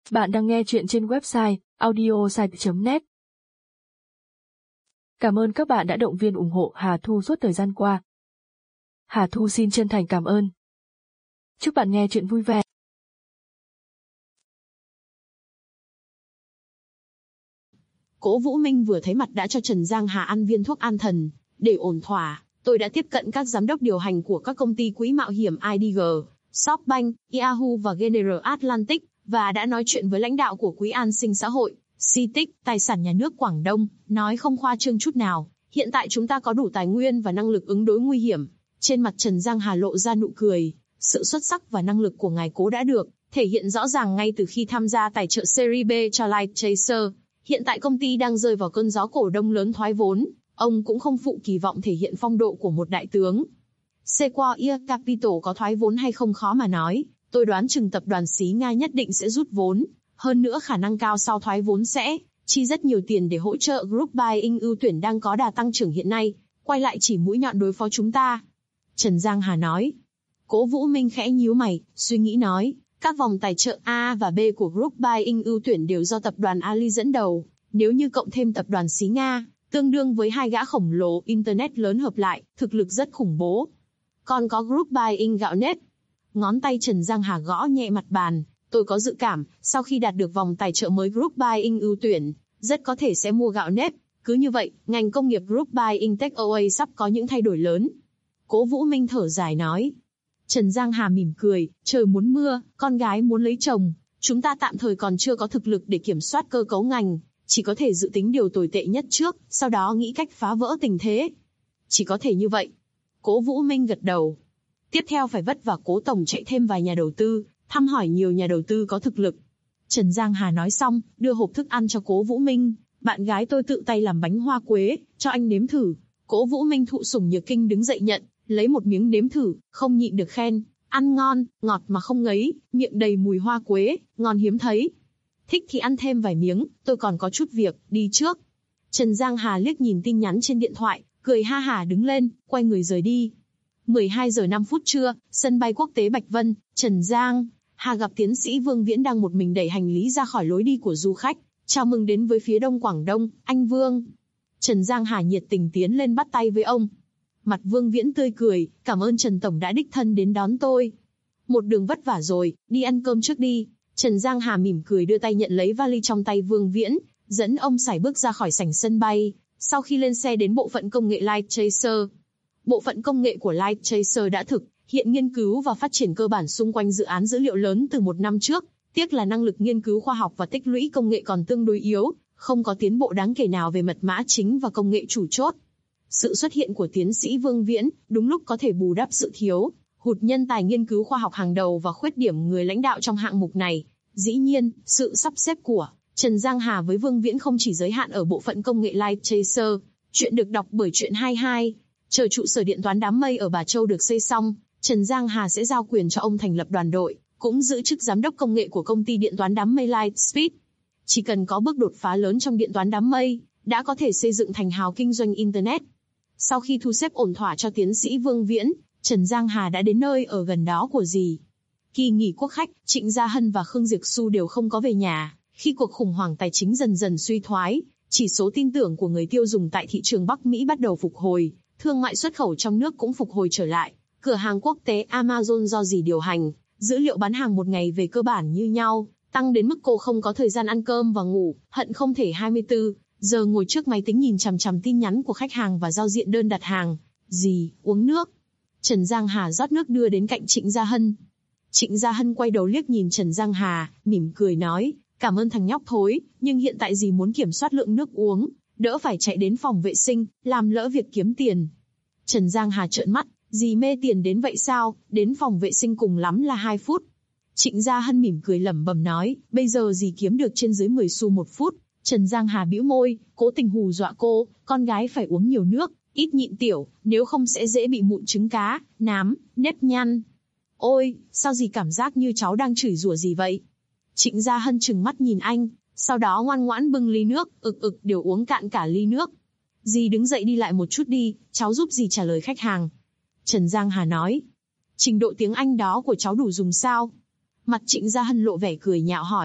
Bạn đang nghe chuyện trên website audiosite.net. Cảm ơn các bạn đã động viên ủng hộ Hà Thu suốt thời gian qua. Hà Thu xin chân thành cảm ơn. Chúc bạn nghe chuyện vui vẻ. Cố Vũ Minh vừa thấy mặt đã cho Trần Giang Hà ăn viên thuốc an thần. Để ổn thỏa, tôi đã tiếp cận các giám đốc điều hành của các công ty quỹ mạo hiểm IDG, SoftBank, Yahoo và General Atlantic, và đã nói chuyện với lãnh đạo của Quỹ An sinh xã hội, CITIC, tài sản nhà nước Quảng Đông, nói không khoa trương chút nào. Hiện tại chúng ta có đủ tài nguyên và năng lực ứng đối nguy hiểm. Trên mặt Trần Giang Hà lộ ra nụ cười. Sự xuất sắc và năng lực của ngài Cố đã được thể hiện rõ ràng ngay từ khi tham gia tài trợ Series B cho Light Chaser. Hiện tại công ty đang rơi vào cơn gió cổ đông lớn thoái vốn. Ông cũng không phụ kỳ vọng thể hiện phong độ của một đại tướng. Sequoia Capital có thoái vốn hay không khó mà nói. Tôi đoán chừng tập đoàn xí Nga nhất định sẽ rút vốn. Hơn nữa khả năng cao sau thoái vốn sẽ chi rất nhiều tiền để hỗ trợ Group Buying ưu tuyển đang có đà tăng trưởng hiện nay. Quay lại chỉ mũi nhọn đối phó chúng ta. Trần Giang Hà nói. Cố Vũ Minh khẽ nhíu mày, suy nghĩ nói. Các vòng tài trợ A và B của Group Buying ưu tuyển đều do tập đoàn Ali dẫn đầu. Nếu như cộng thêm tập đoàn xí Nga, tương đương với hai gã khổng lồ Internet lớn hợp lại, thực lực rất khủng bố. Còn có Group Buying gạo nếp. Ngón tay Trần Giang Hà gõ nhẹ mặt bàn. Tôi có dự cảm, sau khi đạt được vòng tài trợ mới Group Buying ưu tuyển, rất có thể sẽ mua gạo nếp. Cứ như vậy, ngành công nghiệp Group Buying Takeaway sắp có những thay đổi lớn. Cố Vũ Minh thở dài nói. Trần Giang Hà mỉm cười, trời muốn mưa, con gái muốn lấy chồng. Chúng ta tạm thời còn chưa có thực lực để kiểm soát cơ cấu ngành, chỉ có thể dự tính điều tồi tệ nhất trước, sau đó nghĩ cách phá vỡ tình thế. Chỉ có thể như vậy. Cố Vũ Minh gật đầu. Tiếp theo phải vất vả Cố tổng chạy thêm vài nhà đầu tư, thăm hỏi nhiều nhà đầu tư có thực lực. Trần Giang Hà nói xong, đưa hộp thức ăn cho Cố Vũ Minh. Bạn gái tôi tự tay làm bánh hoa quế, cho anh nếm thử. Cố Vũ Minh thụ sủng nhược kinh đứng dậy nhận, lấy một miếng nếm thử, không nhịn được khen. Ăn ngon, ngọt mà không ngấy, miệng đầy mùi hoa quế, ngon hiếm thấy. Thích thì ăn thêm vài miếng, tôi còn có chút việc, đi trước. Trần Giang Hà liếc nhìn tin nhắn trên điện thoại, cười ha hả đứng lên, quay người rời đi. 12 giờ 5 phút trưa, sân bay quốc tế Bạch Vân, Trần Giang Hà gặp tiến sĩ Vương Viễn đang một mình đẩy hành lý ra khỏi lối đi của du khách. Chào mừng đến với phía đông Quảng Đông, anh Vương. Trần Giang Hà nhiệt tình tiến lên bắt tay với ông. Mặt Vương Viễn tươi cười, cảm ơn Trần Tổng đã đích thân đến đón tôi. Một đường vất vả rồi, đi ăn cơm trước đi. Trần Giang Hà mỉm cười đưa tay nhận lấy vali trong tay Vương Viễn, dẫn ông sải bước ra khỏi sảnh sân bay. Sau khi lên xe đến bộ phận công nghệ Light Chaser. Bộ phận công nghệ của Light Chaser đã thực hiện nghiên cứu và phát triển cơ bản xung quanh dự án dữ liệu lớn từ một năm trước. Tiếc là năng lực nghiên cứu khoa học và tích lũy công nghệ còn tương đối yếu, không có tiến bộ đáng kể nào về mật mã chính và công nghệ chủ chốt. Sự xuất hiện của tiến sĩ Vương Viễn đúng lúc có thể bù đắp sự thiếu hụt nhân tài nghiên cứu khoa học hàng đầu và khuyết điểm người lãnh đạo trong hạng mục này. Dĩ nhiên, sự sắp xếp của Trần Giang Hà với Vương Viễn không chỉ giới hạn ở bộ phận công nghệ Light Chaser. Chuyện được đọc bởi Chuyện 22. Chờ trụ sở điện toán đám mây ở Bà Châu được xây xong, Trần Giang Hà sẽ giao quyền cho ông thành lập đoàn đội, cũng giữ chức giám đốc công nghệ của công ty điện toán đám mây Lightspeed. Chỉ cần có bước đột phá lớn trong điện toán đám mây, đã có thể xây dựng thành hào kinh doanh Internet. Sau khi thu xếp ổn thỏa cho tiến sĩ Vương Viễn, Trần Giang Hà đã đến nơi ở gần đó của dì. Kỳ nghỉ quốc khách, Trịnh Gia Hân và Khương Diệp Xu đều không có về nhà. Khi cuộc khủng hoảng tài chính dần dần suy thoái, chỉ số tin tưởng của người tiêu dùng tại thị trường Bắc Mỹ bắt đầu phục hồi, thương mại xuất khẩu trong nước cũng phục hồi trở lại. Cửa hàng quốc tế Amazon do dì điều hành, dữ liệu bán hàng một ngày về cơ bản như nhau, tăng đến mức cô không có thời gian ăn cơm và ngủ, hận không thể 24 giờ ngồi trước máy tính nhìn chằm chằm tin nhắn của khách hàng và giao diện đơn đặt hàng. Dì, uống nước. Trần Giang Hà rót nước đưa đến cạnh Trịnh Gia Hân. Trịnh Gia Hân quay đầu liếc nhìn Trần Giang Hà, mỉm cười nói, cảm ơn thằng nhóc thối, nhưng hiện tại dì muốn kiểm soát lượng nước uống, đỡ phải chạy đến phòng vệ sinh, làm lỡ việc kiếm tiền. Trần Giang Hà trợn mắt, dì mê tiền đến vậy sao, đến phòng vệ sinh cùng lắm là 2 phút. Trịnh Gia Hân mỉm cười lẩm bẩm nói, bây giờ dì kiếm được trên dưới 10 xu một phút. Trần Giang Hà bĩu môi, cố tình hù dọa cô, con gái phải uống nhiều nước, ít nhịn tiểu, nếu không sẽ dễ bị mụn trứng cá, nám, nếp nhăn. Ôi, sao dì cảm giác như cháu đang chửi rủa gì vậy? Trịnh Gia Hân trừng mắt nhìn anh, sau đó ngoan ngoãn bưng ly nước, đều uống cạn cả ly nước. Dì đứng dậy đi lại một chút đi, cháu giúp dì trả lời khách hàng. Trần Giang Hà nói, trình độ tiếng Anh đó của cháu đủ dùng sao? Mặt Trịnh Gia Hân lộ vẻ cười nhạo hỏi,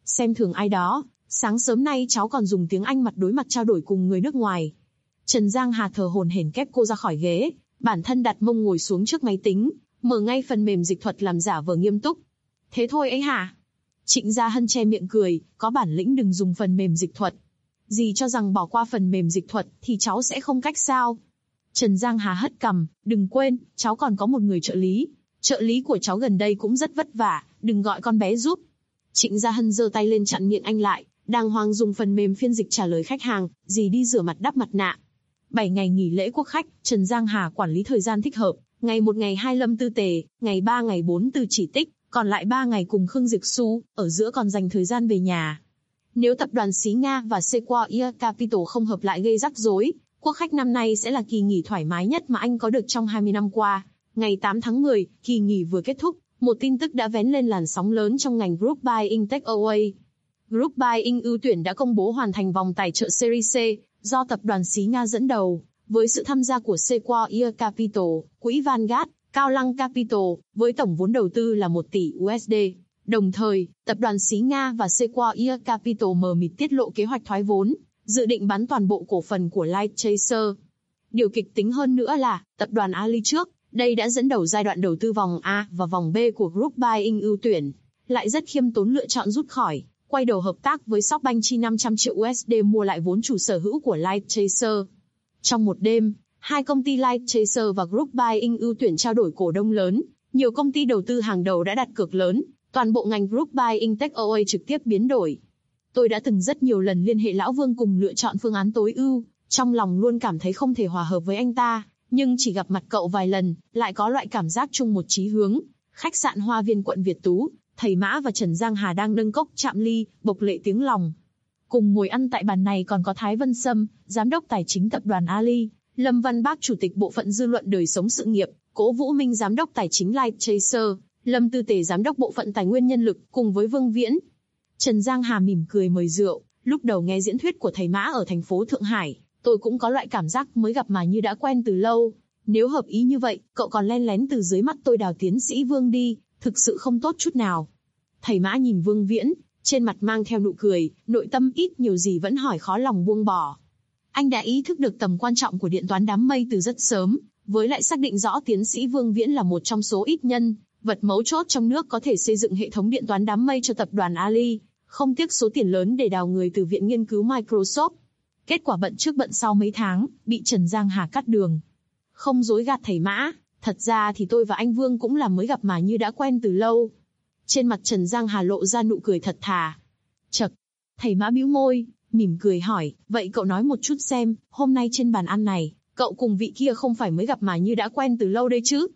xem thường ai đó, sáng sớm nay cháu còn dùng tiếng Anh mặt đối mặt trao đổi cùng người nước ngoài. Trần Giang Hà thở hổn hển kép cô ra khỏi ghế, bản thân đặt mông ngồi xuống trước máy tính, mở ngay phần mềm dịch thuật làm giả vờ nghiêm túc. Thế thôi ấy hả? Trịnh Gia Hân che miệng cười, có bản lĩnh đừng dùng phần mềm dịch thuật. Dì cho rằng bỏ qua phần mềm dịch thuật thì cháu sẽ không cách sao? Trần Giang Hà hất cằm, đừng quên, cháu còn có một người trợ lý. Trợ lý của cháu gần đây cũng rất vất vả, đừng gọi con bé giúp. Trịnh Gia Hân giơ tay lên chặn miệng anh lại, đàng hoàng dùng phần mềm phiên dịch trả lời khách hàng, dì đi rửa mặt đắp mặt nạ. 7 ngày nghỉ lễ quốc khách, Trần Giang Hà quản lý thời gian thích hợp, ngày 1 ngày 2 Lâm Tư Tề, ngày 3 ngày 4 Từ Chỉ Tích, còn lại 3 ngày cùng Khương Diệp Xu, ở giữa còn dành thời gian về nhà. Nếu tập đoàn xí Nga và Sequoia Capital không hợp lại gây rắc rối, quốc khách năm nay sẽ là kỳ nghỉ thoải mái nhất mà anh có được trong 20 năm qua. Ngày 8 tháng 10, kỳ nghỉ vừa kết thúc, một tin tức đã vén lên làn sóng lớn trong ngành Group Buying Takeaway. Group Buying ưu tuyển đã công bố hoàn thành vòng tài trợ Series C, do tập đoàn xí Nga dẫn đầu, với sự tham gia của Sequoia Capital, quỹ Vanguard, Cao Lăng Capital, với tổng vốn đầu tư là 1 tỷ USD. Đồng thời, tập đoàn xí Nga và Sequoia Capital mờ mịt tiết lộ kế hoạch thoái vốn, dự định bán toàn bộ cổ phần của Light Chaser. Điều kịch tính hơn nữa là, tập đoàn Ali trước đây đã dẫn đầu giai đoạn đầu tư vòng A và vòng B của Group Buying ưu tuyển, lại rất khiêm tốn lựa chọn rút khỏi, quay đầu hợp tác với SoftBank chi 500 triệu USD mua lại vốn chủ sở hữu của Light Chaser. Trong một đêm, hai công ty Light Chaser và Group Buying ưu tuyển trao đổi cổ đông lớn, nhiều công ty đầu tư hàng đầu đã đặt cược lớn, toàn bộ ngành Group Buying Takeaway trực tiếp biến đổi. Tôi đã từng rất nhiều lần liên hệ Lão Vương cùng lựa chọn phương án tối ưu, trong lòng luôn cảm thấy không thể hòa hợp với anh ta, nhưng chỉ gặp mặt cậu vài lần, lại có loại cảm giác chung một chí hướng. Khách sạn Hoa Viên quận Việt Tú, thầy Mã và Trần Giang Hà đang nâng cốc chạm ly, bộc lệ tiếng lòng. Cùng ngồi ăn tại bàn này còn có Thái Vân Sâm, giám đốc tài chính tập đoàn Ali, Lâm Văn Bác chủ tịch bộ phận dư luận đời sống sự nghiệp, Cố Vũ Minh giám đốc tài chính Light Chaser, Lâm Tư Tề giám đốc bộ phận tài nguyên nhân lực, cùng với Vương Viễn. Trần Giang Hà mỉm cười mời rượu, lúc đầu nghe diễn thuyết của thầy Mã ở thành phố Thượng Hải, tôi cũng có loại cảm giác mới gặp mà như đã quen từ lâu. Nếu hợp ý như vậy, cậu còn len lén từ dưới mắt tôi đào tiến sĩ Vương đi, thực sự không tốt chút nào. Thầy Mã nhìn Vương Viễn, trên mặt mang theo nụ cười, nội tâm ít nhiều gì vẫn hỏi khó lòng buông bỏ. Anh đã ý thức được tầm quan trọng của điện toán đám mây từ rất sớm, với lại xác định rõ tiến sĩ Vương Viễn là một trong số ít nhân vật mấu chốt trong nước có thể xây dựng hệ thống điện toán đám mây cho tập đoàn Ali, không tiếc số tiền lớn để đào người từ viện nghiên cứu Microsoft. Kết quả bận trước bận sau mấy tháng, bị Trần Giang Hà cắt đường. Không dối gạt thầy Mã, thật ra thì tôi và anh Vương cũng là mới gặp mà như đã quen từ lâu. Trên mặt Trần Giang Hà lộ ra nụ cười thật thà. Chậc, thầy Mã bĩu môi, mỉm cười hỏi, vậy cậu nói một chút xem, hôm nay trên bàn ăn này, cậu cùng vị kia không phải mới gặp mà như đã quen từ lâu đấy chứ?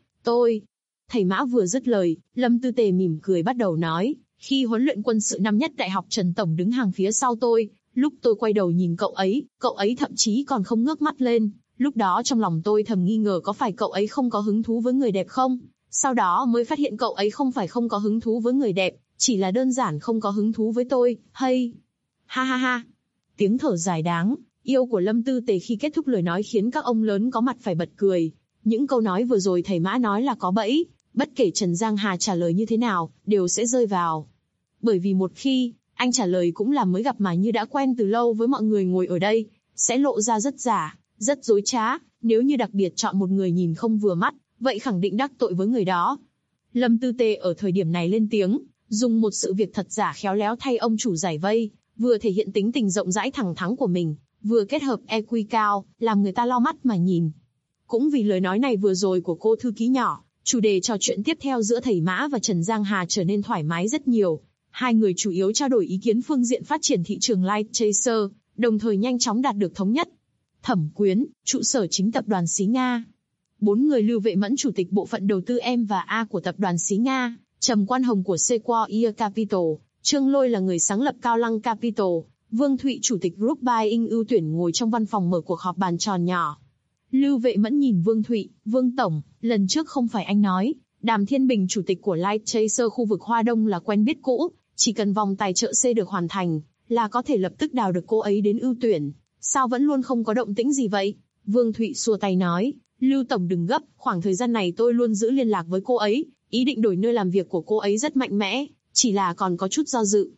Thầy Mã vừa dứt lời, Lâm Tư Tề mỉm cười bắt đầu nói, khi huấn luyện quân sự năm nhất đại học Trần Tổng đứng hàng phía sau tôi, lúc tôi quay đầu nhìn cậu ấy thậm chí còn không ngước mắt lên, lúc đó trong lòng tôi thầm nghi ngờ có phải cậu ấy không có hứng thú với người đẹp không? Sau đó mới phát hiện cậu ấy không phải không có hứng thú với người đẹp, chỉ là đơn giản không có hứng thú với tôi, hay... Ha ha ha! Tiếng thở dài đáng yêu của Lâm Tư Tề khi kết thúc lời nói khiến các ông lớn có mặt phải bật cười. Những câu nói vừa rồi thầy Mã nói là có bẫy, bất kể Trần Giang Hà trả lời như thế nào, đều sẽ rơi vào. Bởi vì một khi anh trả lời cũng là mới gặp mà như đã quen từ lâu với mọi người ngồi ở đây, sẽ lộ ra rất giả, rất dối trá, nếu như đặc biệt chọn một người nhìn không vừa mắt, vậy khẳng định đắc tội với người đó. Lâm Tư Tề ở thời điểm này lên tiếng, dùng một sự việc thật giả khéo léo thay ông chủ giải vây, vừa thể hiện tính tình rộng rãi thẳng thắn của mình, vừa kết hợp EQ cao, làm người ta lau mắt mà nhìn. Cũng vì lời nói này vừa rồi của cô thư ký nhỏ, chủ đề trò chuyện tiếp theo giữa thầy Mã và Trần Giang Hà trở nên thoải mái rất nhiều. Hai người chủ yếu trao đổi ý kiến phương diện phát triển thị trường Light Chaser, đồng thời nhanh chóng đạt được thống nhất. Thẩm Quyến, trụ sở chính tập đoàn xí Nga. 4 người Lưu Vệ Mẫn chủ tịch bộ phận đầu tư M và A của tập đoàn xí Nga, Trầm Quan Hồng của Sequoia Capital, Trương Lôi là người sáng lập Cao Lăng Capital, Vương Thụy chủ tịch Group Buying ưu tuyển ngồi trong văn phòng mở cuộc họp bàn tròn nhỏ. Lưu Vệ Mẫn nhìn Vương Thụy, Vương Tổng, lần trước không phải anh nói, Đàm Thiên Bình chủ tịch của Light Chaser khu vực Hoa Đông là quen biết cũ, chỉ cần vòng tài trợ C được hoàn thành, là có thể lập tức đào được cô ấy đến ưu tuyển, sao vẫn luôn không có động tĩnh gì vậy? Vương Thụy xua tay nói, Lưu Tổng đừng gấp, khoảng thời gian này tôi luôn giữ liên lạc với cô ấy, ý định đổi nơi làm việc của cô ấy rất mạnh mẽ, chỉ là còn có chút do dự.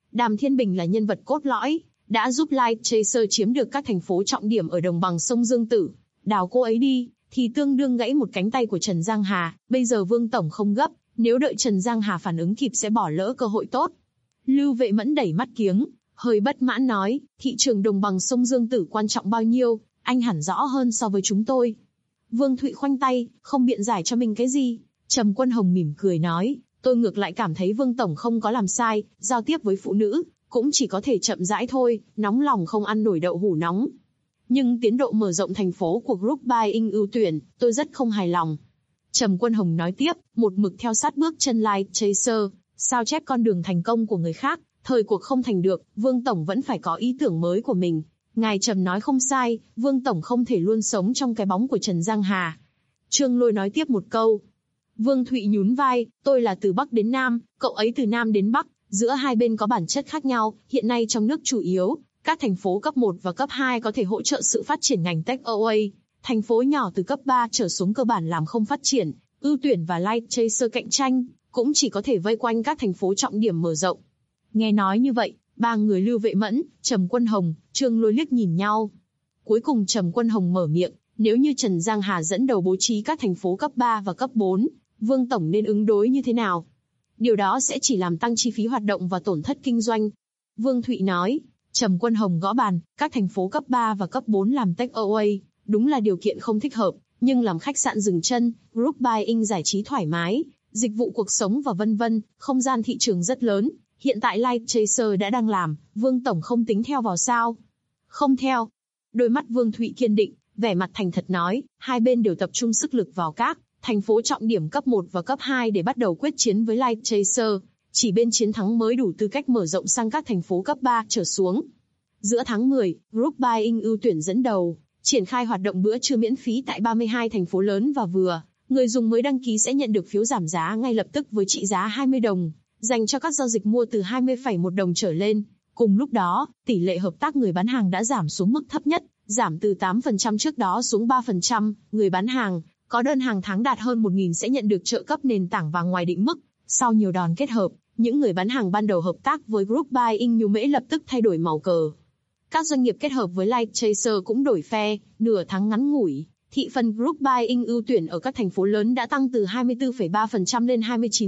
Đàm Thiên Bình là nhân vật cốt lõi, đã giúp Light Chaser chiếm được các thành phố trọng điểm ở đồng bằng sông Dương Tử. Đào cô ấy đi, thì tương đương gãy một cánh tay của Trần Giang Hà, bây giờ Vương Tổng không gấp, nếu đợi Trần Giang Hà phản ứng kịp sẽ bỏ lỡ cơ hội tốt. Lưu Vệ Mẫn đẩy mắt kiếng, hơi bất mãn nói, thị trường đồng bằng sông Dương Tử quan trọng bao nhiêu, anh hẳn rõ hơn so với chúng tôi. Vương Thụy khoanh tay, không biện giải cho mình cái gì. Trầm Quân Hồng mỉm cười nói, tôi ngược lại cảm thấy Vương Tổng không có làm sai, giao tiếp với phụ nữ, cũng chỉ có thể chậm rãi thôi, nóng lòng không ăn nổi đậu hũ nóng. Nhưng tiến độ mở rộng thành phố của Group Buying ưu tuyển, tôi rất không hài lòng. Trầm Quân Hồng nói tiếp, một mực theo sát bước chân Light Chaser, sao chép con đường thành công của người khác, thời cuộc không thành được, Vương Tổng vẫn phải có ý tưởng mới của mình. Ngài Trầm nói không sai, Vương Tổng không thể luôn sống trong cái bóng của Trần Giang Hà. Trương Lôi nói tiếp một câu. Vương Thụy nhún vai, tôi là từ Bắc đến Nam, cậu ấy từ Nam đến Bắc, giữa hai bên có bản chất khác nhau, hiện nay trong nước chủ yếu, các thành phố cấp 1 và cấp 2 có thể hỗ trợ sự phát triển ngành Takeaway, thành phố nhỏ từ cấp 3 trở xuống cơ bản làm không phát triển, ưu tuyển và Light Chaser cạnh tranh, cũng chỉ có thể vây quanh các thành phố trọng điểm mở rộng. Nghe nói như vậy, ba người Lưu Vệ Mẫn, Trầm Quân Hồng, Trương Lôi liếc nhìn nhau. Cuối cùng Trầm Quân Hồng mở miệng, nếu như Trần Giang Hà dẫn đầu bố trí các thành phố cấp 3 và cấp 4, Vương Tổng nên ứng đối như thế nào? Điều đó sẽ chỉ làm tăng chi phí hoạt động và tổn thất kinh doanh. Vương Thụy nói, Trầm Quân Hồng gõ bàn, các thành phố cấp 3 và cấp 4 làm takeaway, đúng là điều kiện không thích hợp, nhưng làm khách sạn dừng chân, group buying giải trí thoải mái, dịch vụ cuộc sống và vân vân, không gian thị trường rất lớn. Hiện tại Light Chaser đã đang làm, Vương Tổng không tính theo vào sao? Không theo. Đôi mắt Vương Thụy kiên định, vẻ mặt thành thật nói, hai bên đều tập trung sức lực vào các thành phố trọng điểm cấp 1 và cấp 2 để bắt đầu quyết chiến với Light Chaser. Chỉ bên chiến thắng mới đủ tư cách mở rộng sang các thành phố cấp 3 trở xuống. Giữa tháng 10, Group Buying ưu tuyển dẫn đầu, triển khai hoạt động bữa trưa miễn phí tại 32 thành phố lớn và vừa. Người dùng mới đăng ký sẽ nhận được phiếu giảm giá ngay lập tức với trị giá 20 đồng, dành cho các giao dịch mua từ 20,1 đồng trở lên. Cùng lúc đó, tỷ lệ hợp tác người bán hàng đã giảm xuống mức thấp nhất, giảm từ 8% trước đó xuống 3%. Người bán hàng có đơn hàng tháng đạt hơn 1.000 sẽ nhận được trợ cấp nền tảng vàng ngoài định mức. Sau nhiều đòn kết hợp, những người bán hàng ban đầu hợp tác với Group Buying Nhu Mễ lập tức thay đổi màu cờ. Các doanh nghiệp kết hợp với Light Chaser cũng đổi phe, nửa tháng ngắn ngủi. Thị phần Group Buying ưu tuyển ở các thành phố lớn đã tăng từ 24,3% lên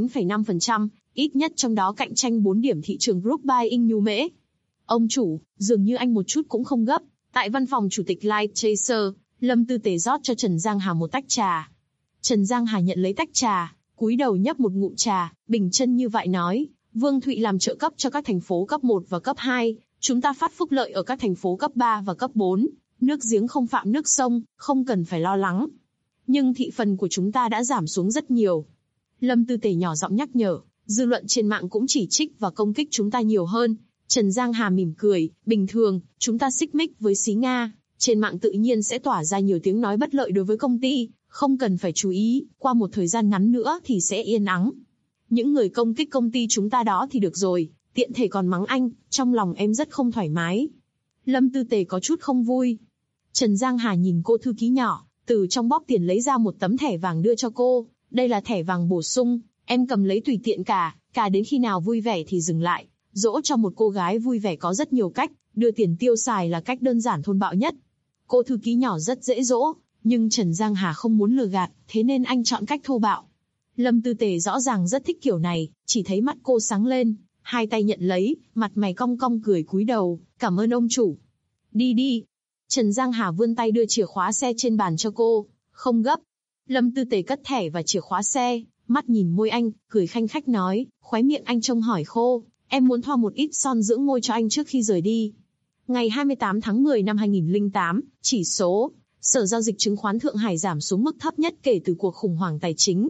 29,5%, ít nhất trong đó cạnh tranh 4 điểm thị trường Group Buying Nhu Mễ. Ông chủ, dường như anh một chút cũng không gấp. Tại văn phòng chủ tịch Light Chaser, Lâm Tư Tề rót cho Trần Giang Hà một tách trà. Trần Giang Hà nhận lấy tách trà, cúi đầu nhấp một ngụm trà, bình chân như vậy nói, Vương Thụy làm trợ cấp cho các thành phố cấp 1 và cấp 2, chúng ta phát phúc lợi ở các thành phố cấp 3 và cấp 4. Nước giếng không phạm nước sông, không cần phải lo lắng. Nhưng thị phần của chúng ta đã giảm xuống rất nhiều. Lâm Tư Tề nhỏ giọng nhắc nhở, dư luận trên mạng cũng chỉ trích và công kích chúng ta nhiều hơn. Trần Giang Hà mỉm cười, bình thường, chúng ta xích mích với xí Nga, trên mạng tự nhiên sẽ tỏa ra nhiều tiếng nói bất lợi đối với công ty, không cần phải chú ý, qua một thời gian ngắn nữa thì sẽ yên ắng. Những người công kích công ty chúng ta đó thì được rồi, tiện thể còn mắng anh, trong lòng em rất không thoải mái. Lâm Tư Tề có chút không vui. Trần Giang Hà nhìn cô thư ký nhỏ, từ trong bóp tiền lấy ra một tấm thẻ vàng đưa cho cô, đây là thẻ vàng bổ sung, em cầm lấy tùy tiện cả đến khi nào vui vẻ thì dừng lại. Dỗ cho một cô gái vui vẻ có rất nhiều cách, đưa tiền tiêu xài là cách đơn giản thôn bạo nhất. Cô thư ký nhỏ rất dễ dỗ, nhưng Trần Giang Hà không muốn lừa gạt, thế nên anh chọn cách thô bạo. Lâm Tư Tề rõ ràng rất thích kiểu này, chỉ thấy mắt cô sáng lên, hai tay nhận lấy, mặt mày cong cong cười cúi đầu, cảm ơn ông chủ. Đi đi. Trần Giang Hà vươn tay đưa chìa khóa xe trên bàn cho cô, không gấp. Lâm Tư Tề cất thẻ và chìa khóa xe, mắt nhìn môi anh, cười khanh khách nói, khóe miệng anh trông hỏi khô, em muốn thoa một ít son dưỡng môi cho anh trước khi rời đi. Ngày 28 tháng 10 năm 2008, chỉ số Sở Giao dịch Chứng khoán Thượng Hải giảm xuống mức thấp nhất kể từ cuộc khủng hoảng tài chính,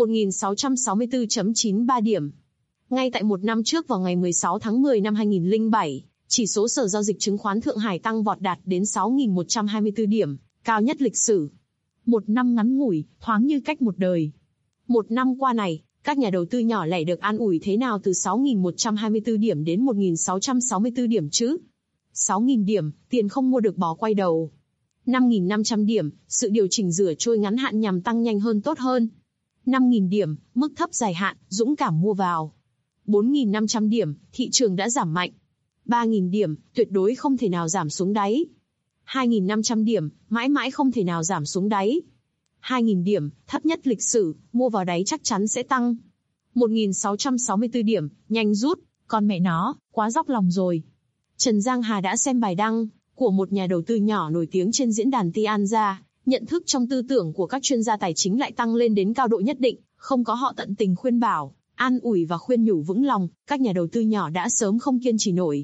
1.664.93 điểm. Ngay tại một năm trước vào ngày 16 tháng 10 năm 2007, chỉ số Sở Giao dịch Chứng khoán Thượng Hải tăng vọt đạt đến 6.124 điểm, cao nhất lịch sử. Một năm ngắn ngủi, thoáng như cách một đời. Một năm qua này, các nhà đầu tư nhỏ lẻ được an ủi thế nào từ 6.124 điểm đến 1.664 điểm chứ? 6.000 điểm, tiền không mua được bò quay đầu. 5.500 điểm, sự điều chỉnh rửa trôi ngắn hạn nhằm tăng nhanh hơn tốt hơn. 5.000 điểm, mức thấp dài hạn, dũng cảm mua vào. 4.500 điểm, thị trường đã giảm mạnh. 3.000 điểm, tuyệt đối không thể nào giảm xuống đáy. 2.500 điểm, mãi mãi không thể nào giảm xuống đáy. 2.000 điểm, thấp nhất lịch sử, mua vào đáy chắc chắn sẽ tăng. 1.664 điểm, nhanh rút, con mẹ nó, quá dốc lòng rồi. Trần Giang Hà đã xem bài đăng của một nhà đầu tư nhỏ nổi tiếng trên diễn đàn Tianza, nhận thức trong tư tưởng của các chuyên gia tài chính lại tăng lên đến cao độ nhất định, không có họ tận tình khuyên bảo, an ủi và khuyên nhủ vững lòng, các nhà đầu tư nhỏ đã sớm không kiên trì nổi.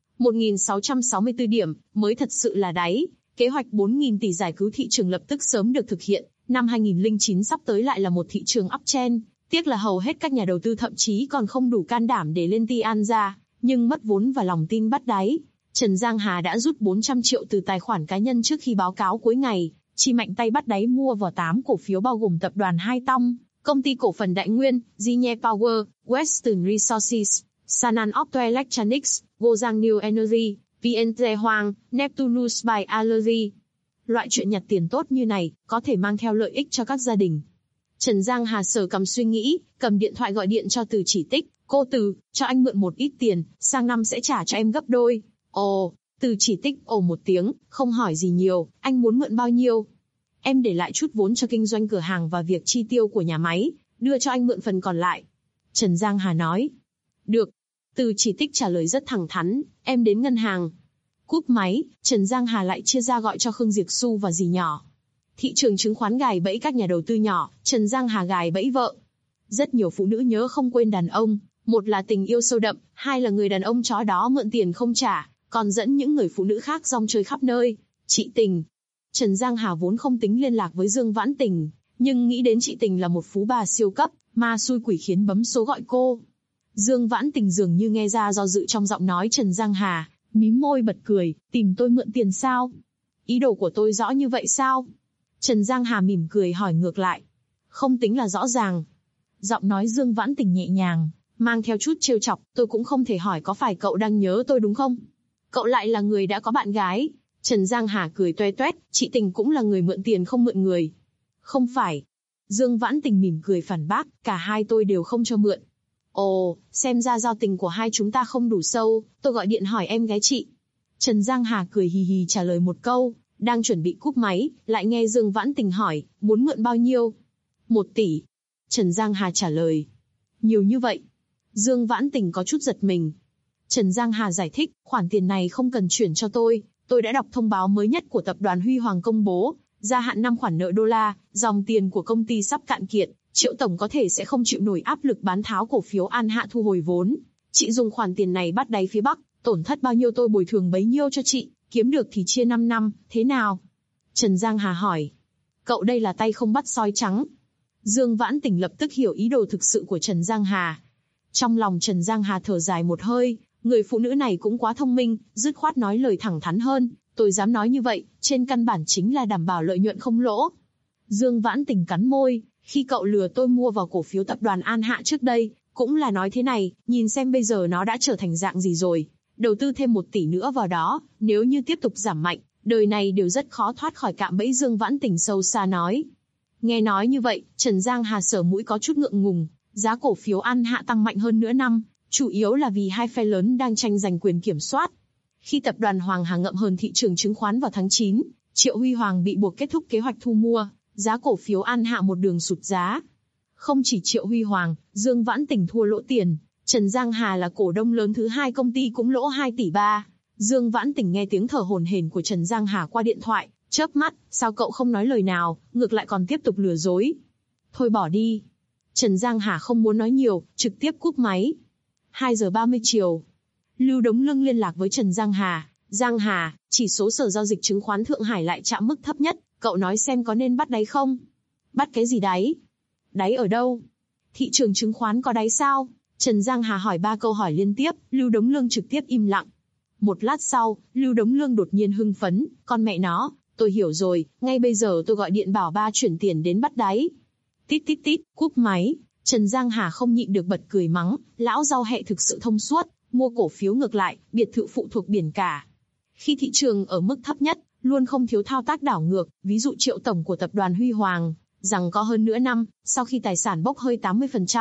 1.664 điểm, mới thật sự là đáy, kế hoạch 4.000 tỷ giải cứu thị trường lập tức sớm được thực hiện, năm 2009 sắp tới lại là một thị trường uptrend, tiếc là hầu hết các nhà đầu tư thậm chí còn không đủ can đảm để lên Tianza, nhưng mất vốn và lòng tin bắt đáy. Trần Giang Hà đã rút 400 triệu từ tài khoản cá nhân trước khi báo cáo cuối ngày, chỉ mạnh tay bắt đáy mua vào 8 cổ phiếu bao gồm tập đoàn Hai Tông, công ty cổ phần Đại Nguyên, Zine Power, Western Resources, Sanan Optoelectronics, Gojang New Energy, VNT Hoang, Neptunus by Allergy. Loại chuyện nhặt tiền tốt như này, có thể mang theo lợi ích cho các gia đình. Trần Giang Hà sờ cằm suy nghĩ, cầm điện thoại gọi điện cho Từ Chỉ Tích. Cô Từ, cho anh mượn một ít tiền, sang năm sẽ trả cho em gấp đôi. Ồ, Từ Chỉ Tích ồ một tiếng, không hỏi gì nhiều, anh muốn mượn bao nhiêu? Em để lại chút vốn cho kinh doanh cửa hàng và việc chi tiêu của nhà máy, đưa cho anh mượn phần còn lại. Trần Giang Hà nói. Được. Từ Chỉ Tích trả lời rất thẳng thắn, em đến ngân hàng. Cúp máy, Trần Giang Hà lại chia ra gọi cho Khương Diệp Xu và dì nhỏ. Thị trường chứng khoán gài bẫy các nhà đầu tư nhỏ, Trần Giang Hà gài bẫy vợ. Rất nhiều phụ nữ nhớ không quên đàn ông, một là tình yêu sâu đậm, hai là người đàn ông chó đó mượn tiền không trả, còn dẫn những người phụ nữ khác rong chơi khắp nơi. Chị Tình. Trần Giang Hà vốn không tính liên lạc với Dương Vãn Tình, nhưng nghĩ đến chị Tình là một phú bà siêu cấp, ma xui quỷ khiến bấm số gọi cô. Dương Vãn Tình dường như nghe ra do dự trong giọng nói Trần Giang Hà, mím môi bật cười, tìm tôi mượn tiền sao? Ý đồ của tôi rõ như vậy sao? Trần Giang Hà mỉm cười hỏi ngược lại. Không tính là rõ ràng. Giọng nói Dương Vãn Tình nhẹ nhàng, mang theo chút trêu chọc, tôi cũng không thể hỏi có phải cậu đang nhớ tôi đúng không? Cậu lại là người đã có bạn gái. Trần Giang Hà cười toe toét, chị Tình cũng là người mượn tiền không mượn người. Không phải. Dương Vãn Tình mỉm cười phản bác, cả hai tôi đều không cho mượn. Ồ, xem ra giao tình của hai chúng ta không đủ sâu, tôi gọi điện hỏi em gái chị. Trần Giang Hà cười hì hì trả lời một câu, đang chuẩn bị cúp máy, lại nghe Dương Vãn Tình hỏi, muốn mượn bao nhiêu? 1 tỷ. Trần Giang Hà trả lời. Nhiều như vậy. Dương Vãn Tình có chút giật mình. Trần Giang Hà giải thích, khoản tiền này không cần chuyển cho tôi đã đọc thông báo mới nhất của tập đoàn Huy Hoàng công bố, gia hạn 5 khoản nợ đô la, dòng tiền của công ty sắp cạn kiệt, Triệu tổng có thể sẽ không chịu nổi áp lực bán tháo cổ phiếu An Hạ thu hồi vốn. Chị dùng khoản tiền này bắt đáy phía Bắc, tổn thất bao nhiêu tôi bồi thường bấy nhiêu cho chị, kiếm được thì chia 5 năm, thế nào? Trần Giang Hà hỏi. Cậu đây là tay không bắt sói trắng. Dương Vãn Tình lập tức hiểu ý đồ thực sự của Trần Giang Hà. Trong lòng Trần Giang Hà thở dài một hơi, người phụ nữ này cũng quá thông minh, dứt khoát nói lời thẳng thắn hơn, tôi dám nói như vậy, trên căn bản chính là đảm bảo lợi nhuận không lỗ. Dương Vãn Tình cắn môi, khi cậu lừa tôi mua vào cổ phiếu tập đoàn An Hạ trước đây, cũng là nói thế này, nhìn xem bây giờ nó đã trở thành dạng gì rồi, đầu tư thêm 1 tỷ nữa vào đó, nếu như tiếp tục giảm mạnh, đời này đều rất khó thoát khỏi cạm bẫy. Dương Vãn Tình sâu xa nói. Nghe nói như vậy, Trần Giang Hà sờ mũi có chút ngượng ngùng, giá cổ phiếu An Hạ tăng mạnh hơn nửa năm, chủ yếu là vì hai phe lớn đang tranh giành quyền kiểm soát. Khi tập đoàn Hoàng Hà ngậm hờn thị trường chứng khoán vào tháng 9, Triệu Huy Hoàng bị buộc kết thúc kế hoạch thu mua, giá cổ phiếu An Hạ một đường sụt giá. Không chỉ Triệu Huy Hoàng, Dương Vãn Tình thua lỗ tiền, Trần Giang Hà là cổ đông lớn thứ hai công ty cũng lỗ 2 tỷ 3. Dương Vãn Tình nghe tiếng thở hổn hển của Trần Giang Hà qua điện thoại, chớp mắt, sao cậu không nói lời nào, ngược lại còn tiếp tục lừa dối. Thôi bỏ đi. Trần Giang Hà không muốn nói nhiều, trực tiếp cúp máy. 2 giờ 30 chiều. Lưu Đống Lương liên lạc với Trần Giang Hà. Giang Hà, chỉ số Sở Giao dịch Chứng khoán Thượng Hải lại chạm mức thấp nhất, cậu nói xem có nên bắt đáy không? Bắt cái gì đáy? Đáy ở đâu? Thị trường chứng khoán có đáy sao? Trần Giang Hà hỏi 3 câu hỏi liên tiếp, Lưu Đống Lương trực tiếp im lặng. Một lát sau, Lưu Đống Lương đột nhiên hưng phấn, con mẹ nó, tôi hiểu rồi, ngay bây giờ tôi gọi điện bảo ba chuyển tiền đến bắt đáy. Tít tít tít, cúp máy, Trần Giang Hà không nhịn được bật cười mắng, lão rau hẹ thực sự thông suốt, mua cổ phiếu ngược lại, biệt thự phụ thuộc biển cả. Khi thị trường ở mức thấp nhất, luôn không thiếu thao tác đảo ngược, ví dụ Triệu tổng của tập đoàn Huy Hoàng, rằng có hơn nửa năm, sau khi tài sản bốc hơi 80%,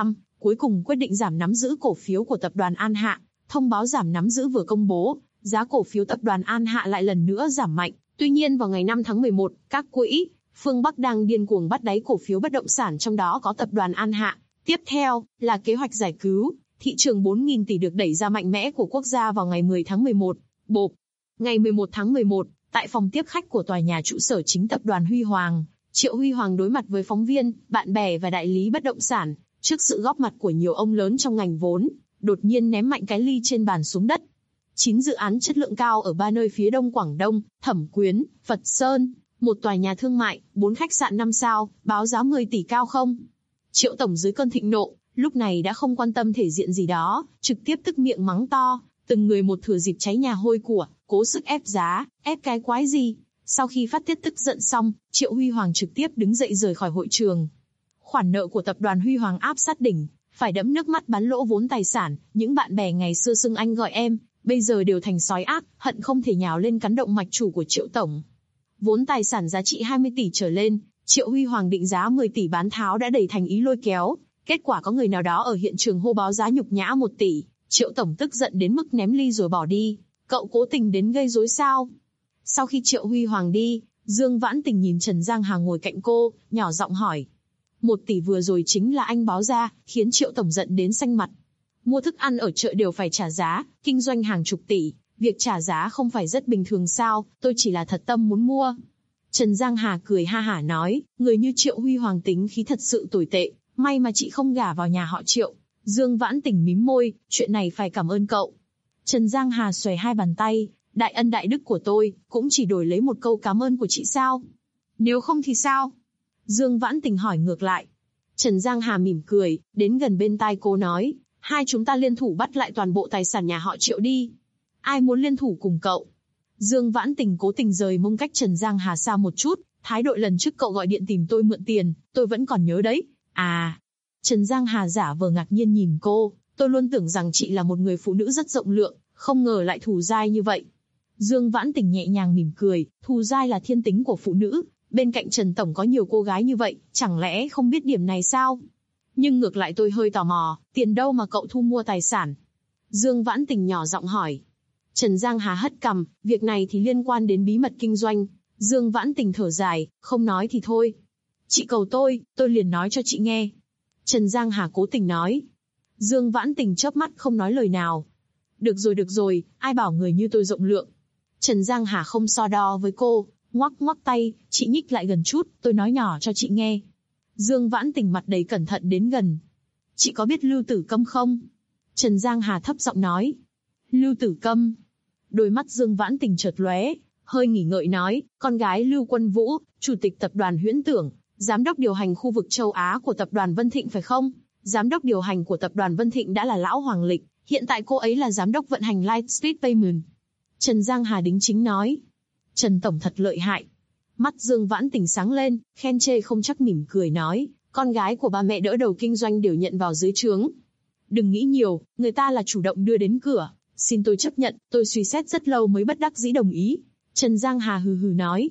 cuối cùng quyết định giảm nắm giữ cổ phiếu của tập đoàn An Hạ. Thông báo giảm nắm giữ vừa công bố, giá cổ phiếu tập đoàn An Hạ lại lần nữa giảm mạnh. Tuy nhiên vào ngày 5 tháng 11, các quỹ phương Bắc đang điên cuồng bắt đáy cổ phiếu bất động sản, trong đó có tập đoàn An Hạ. Tiếp theo là kế hoạch giải cứu thị trường 4.000 tỷ được đẩy ra mạnh mẽ của quốc gia vào ngày 10 tháng 11. Bộp. Ngày 11 tháng 11, tại phòng tiếp khách của tòa nhà trụ sở chính tập đoàn Huy Hoàng, Triệu Huy Hoàng đối mặt với phóng viên, bạn bè và đại lý bất động sản, trước sự góp mặt của nhiều ông lớn trong ngành vốn, đột nhiên ném mạnh cái ly trên bàn xuống đất. 9 dự án chất lượng cao ở 3 nơi phía đông Quảng Đông, Thẩm Quyến, Phật Sơn, một tòa nhà thương mại, 4 khách sạn 5 sao, báo giá 10 tỷ cao không? Triệu tổng dưới cơn thịnh nộ, lúc này đã không quan tâm thể diện gì đó, trực tiếp tức miệng mắng to, từng người một thừa dịp cháy nhà hôi của, cố sức ép giá, ép cái quái gì? Sau khi phát tiết tức giận xong, Triệu Huy Hoàng trực tiếp đứng dậy rời khỏi hội trường. Khoản nợ của tập đoàn Huy Hoàng áp sát đỉnh, phải đẫm nước mắt bán lỗ vốn tài sản, những bạn bè ngày xưa xưng anh gọi em, bây giờ đều thành sói ác, hận không thể nhào lên cắn động mạch chủ của Triệu tổng. Vốn tài sản giá trị 20 tỷ trở lên, Triệu Huy Hoàng định giá 10 tỷ bán tháo đã đẩy thành ý lôi kéo. Kết quả có người nào đó ở hiện trường hô báo giá nhục nhã 1 tỷ, Triệu tổng tức giận đến mức ném ly rồi bỏ đi. Cậu cố tình đến gây rối sao? Sau khi Triệu Huy Hoàng đi, Dương Vãn Tình nhìn Trần Giang Hà ngồi cạnh cô, nhỏ giọng hỏi. 1 tỷ vừa rồi chính là anh báo ra, khiến Triệu tổng giận đến xanh mặt. Mua thức ăn ở chợ đều phải trả giá, kinh doanh hàng chục tỷ, việc trả giá không phải rất bình thường sao, tôi chỉ là thật tâm muốn mua. Trần Giang Hà cười ha hả nói, người như Triệu Huy Hoàng tính khí thật sự tồi tệ, may mà chị không gả vào nhà họ Triệu. Dương Vãn Tình mím môi, chuyện này phải cảm ơn cậu. Trần Giang Hà xòe hai bàn tay, đại ân đại đức của tôi, cũng chỉ đổi lấy một câu cảm ơn của chị sao? Nếu không thì sao? Dương Vãn Tình hỏi ngược lại. Trần Giang Hà mỉm cười, đến gần bên tai cô nói, hai chúng ta liên thủ bắt lại toàn bộ tài sản nhà họ Triệu đi. Ai muốn liên thủ cùng cậu? Dương Vãn Tình cố tình rời mông cách Trần Giang Hà xa một chút, thái độ lần trước cậu gọi điện tìm tôi mượn tiền, tôi vẫn còn nhớ đấy. À. Trần Giang Hà giả vờ ngạc nhiên nhìn cô, tôi luôn tưởng rằng chị là một người phụ nữ rất rộng lượng, không ngờ lại thù dai như vậy. Dương Vãn Tình nhẹ nhàng mỉm cười, thù dai là thiên tính của phụ nữ, bên cạnh Trần tổng có nhiều cô gái như vậy, chẳng lẽ không biết điểm này sao? Nhưng ngược lại tôi hơi tò mò, tiền đâu mà cậu thu mua tài sản? Dương Vãn Tình nhỏ giọng hỏi. Trần Giang Hà hất cằm, việc này thì liên quan đến bí mật kinh doanh. Dương Vãn Tình thở dài, không nói thì thôi. Chị cầu tôi liền nói cho chị nghe. Trần Giang Hà cố tình nói. Dương Vãn Tình chớp mắt không nói lời nào. Được rồi, ai bảo người như tôi rộng lượng. Trần Giang Hà không so đo với cô, ngoắc tay, chị nhích lại gần chút, tôi nói nhỏ cho chị nghe. Dương Vãn Tình mặt đầy cẩn thận đến gần. Chị có biết Lưu Tử Câm không? Trần Giang Hà thấp giọng nói. Lưu Tử Câm. Đôi mắt Dương Vãn Tình chợt lóe, hơi nghỉ ngợi nói, con gái Lưu Quân Vũ, chủ tịch tập đoàn Huyễn Tưởng, giám đốc điều hành khu vực châu Á của tập đoàn Vân Thịnh phải không? Giám đốc điều hành của tập đoàn Vân Thịnh đã là lão Hoàng Lịch, hiện tại cô ấy là giám đốc vận hành Lightspeed Payment. Trần Giang Hà đính chính nói. Trần tổng thật lợi hại. Mắt Dương Vãn Tình sáng lên, khen chê không chắc mỉm cười nói, con gái của ba mẹ đỡ đầu kinh doanh đều nhận vào dưới trướng. Đừng nghĩ nhiều, người ta là chủ động đưa đến cửa, xin tôi chấp nhận, tôi suy xét rất lâu mới bất đắc dĩ đồng ý. Trần Giang Hà hừ hừ nói,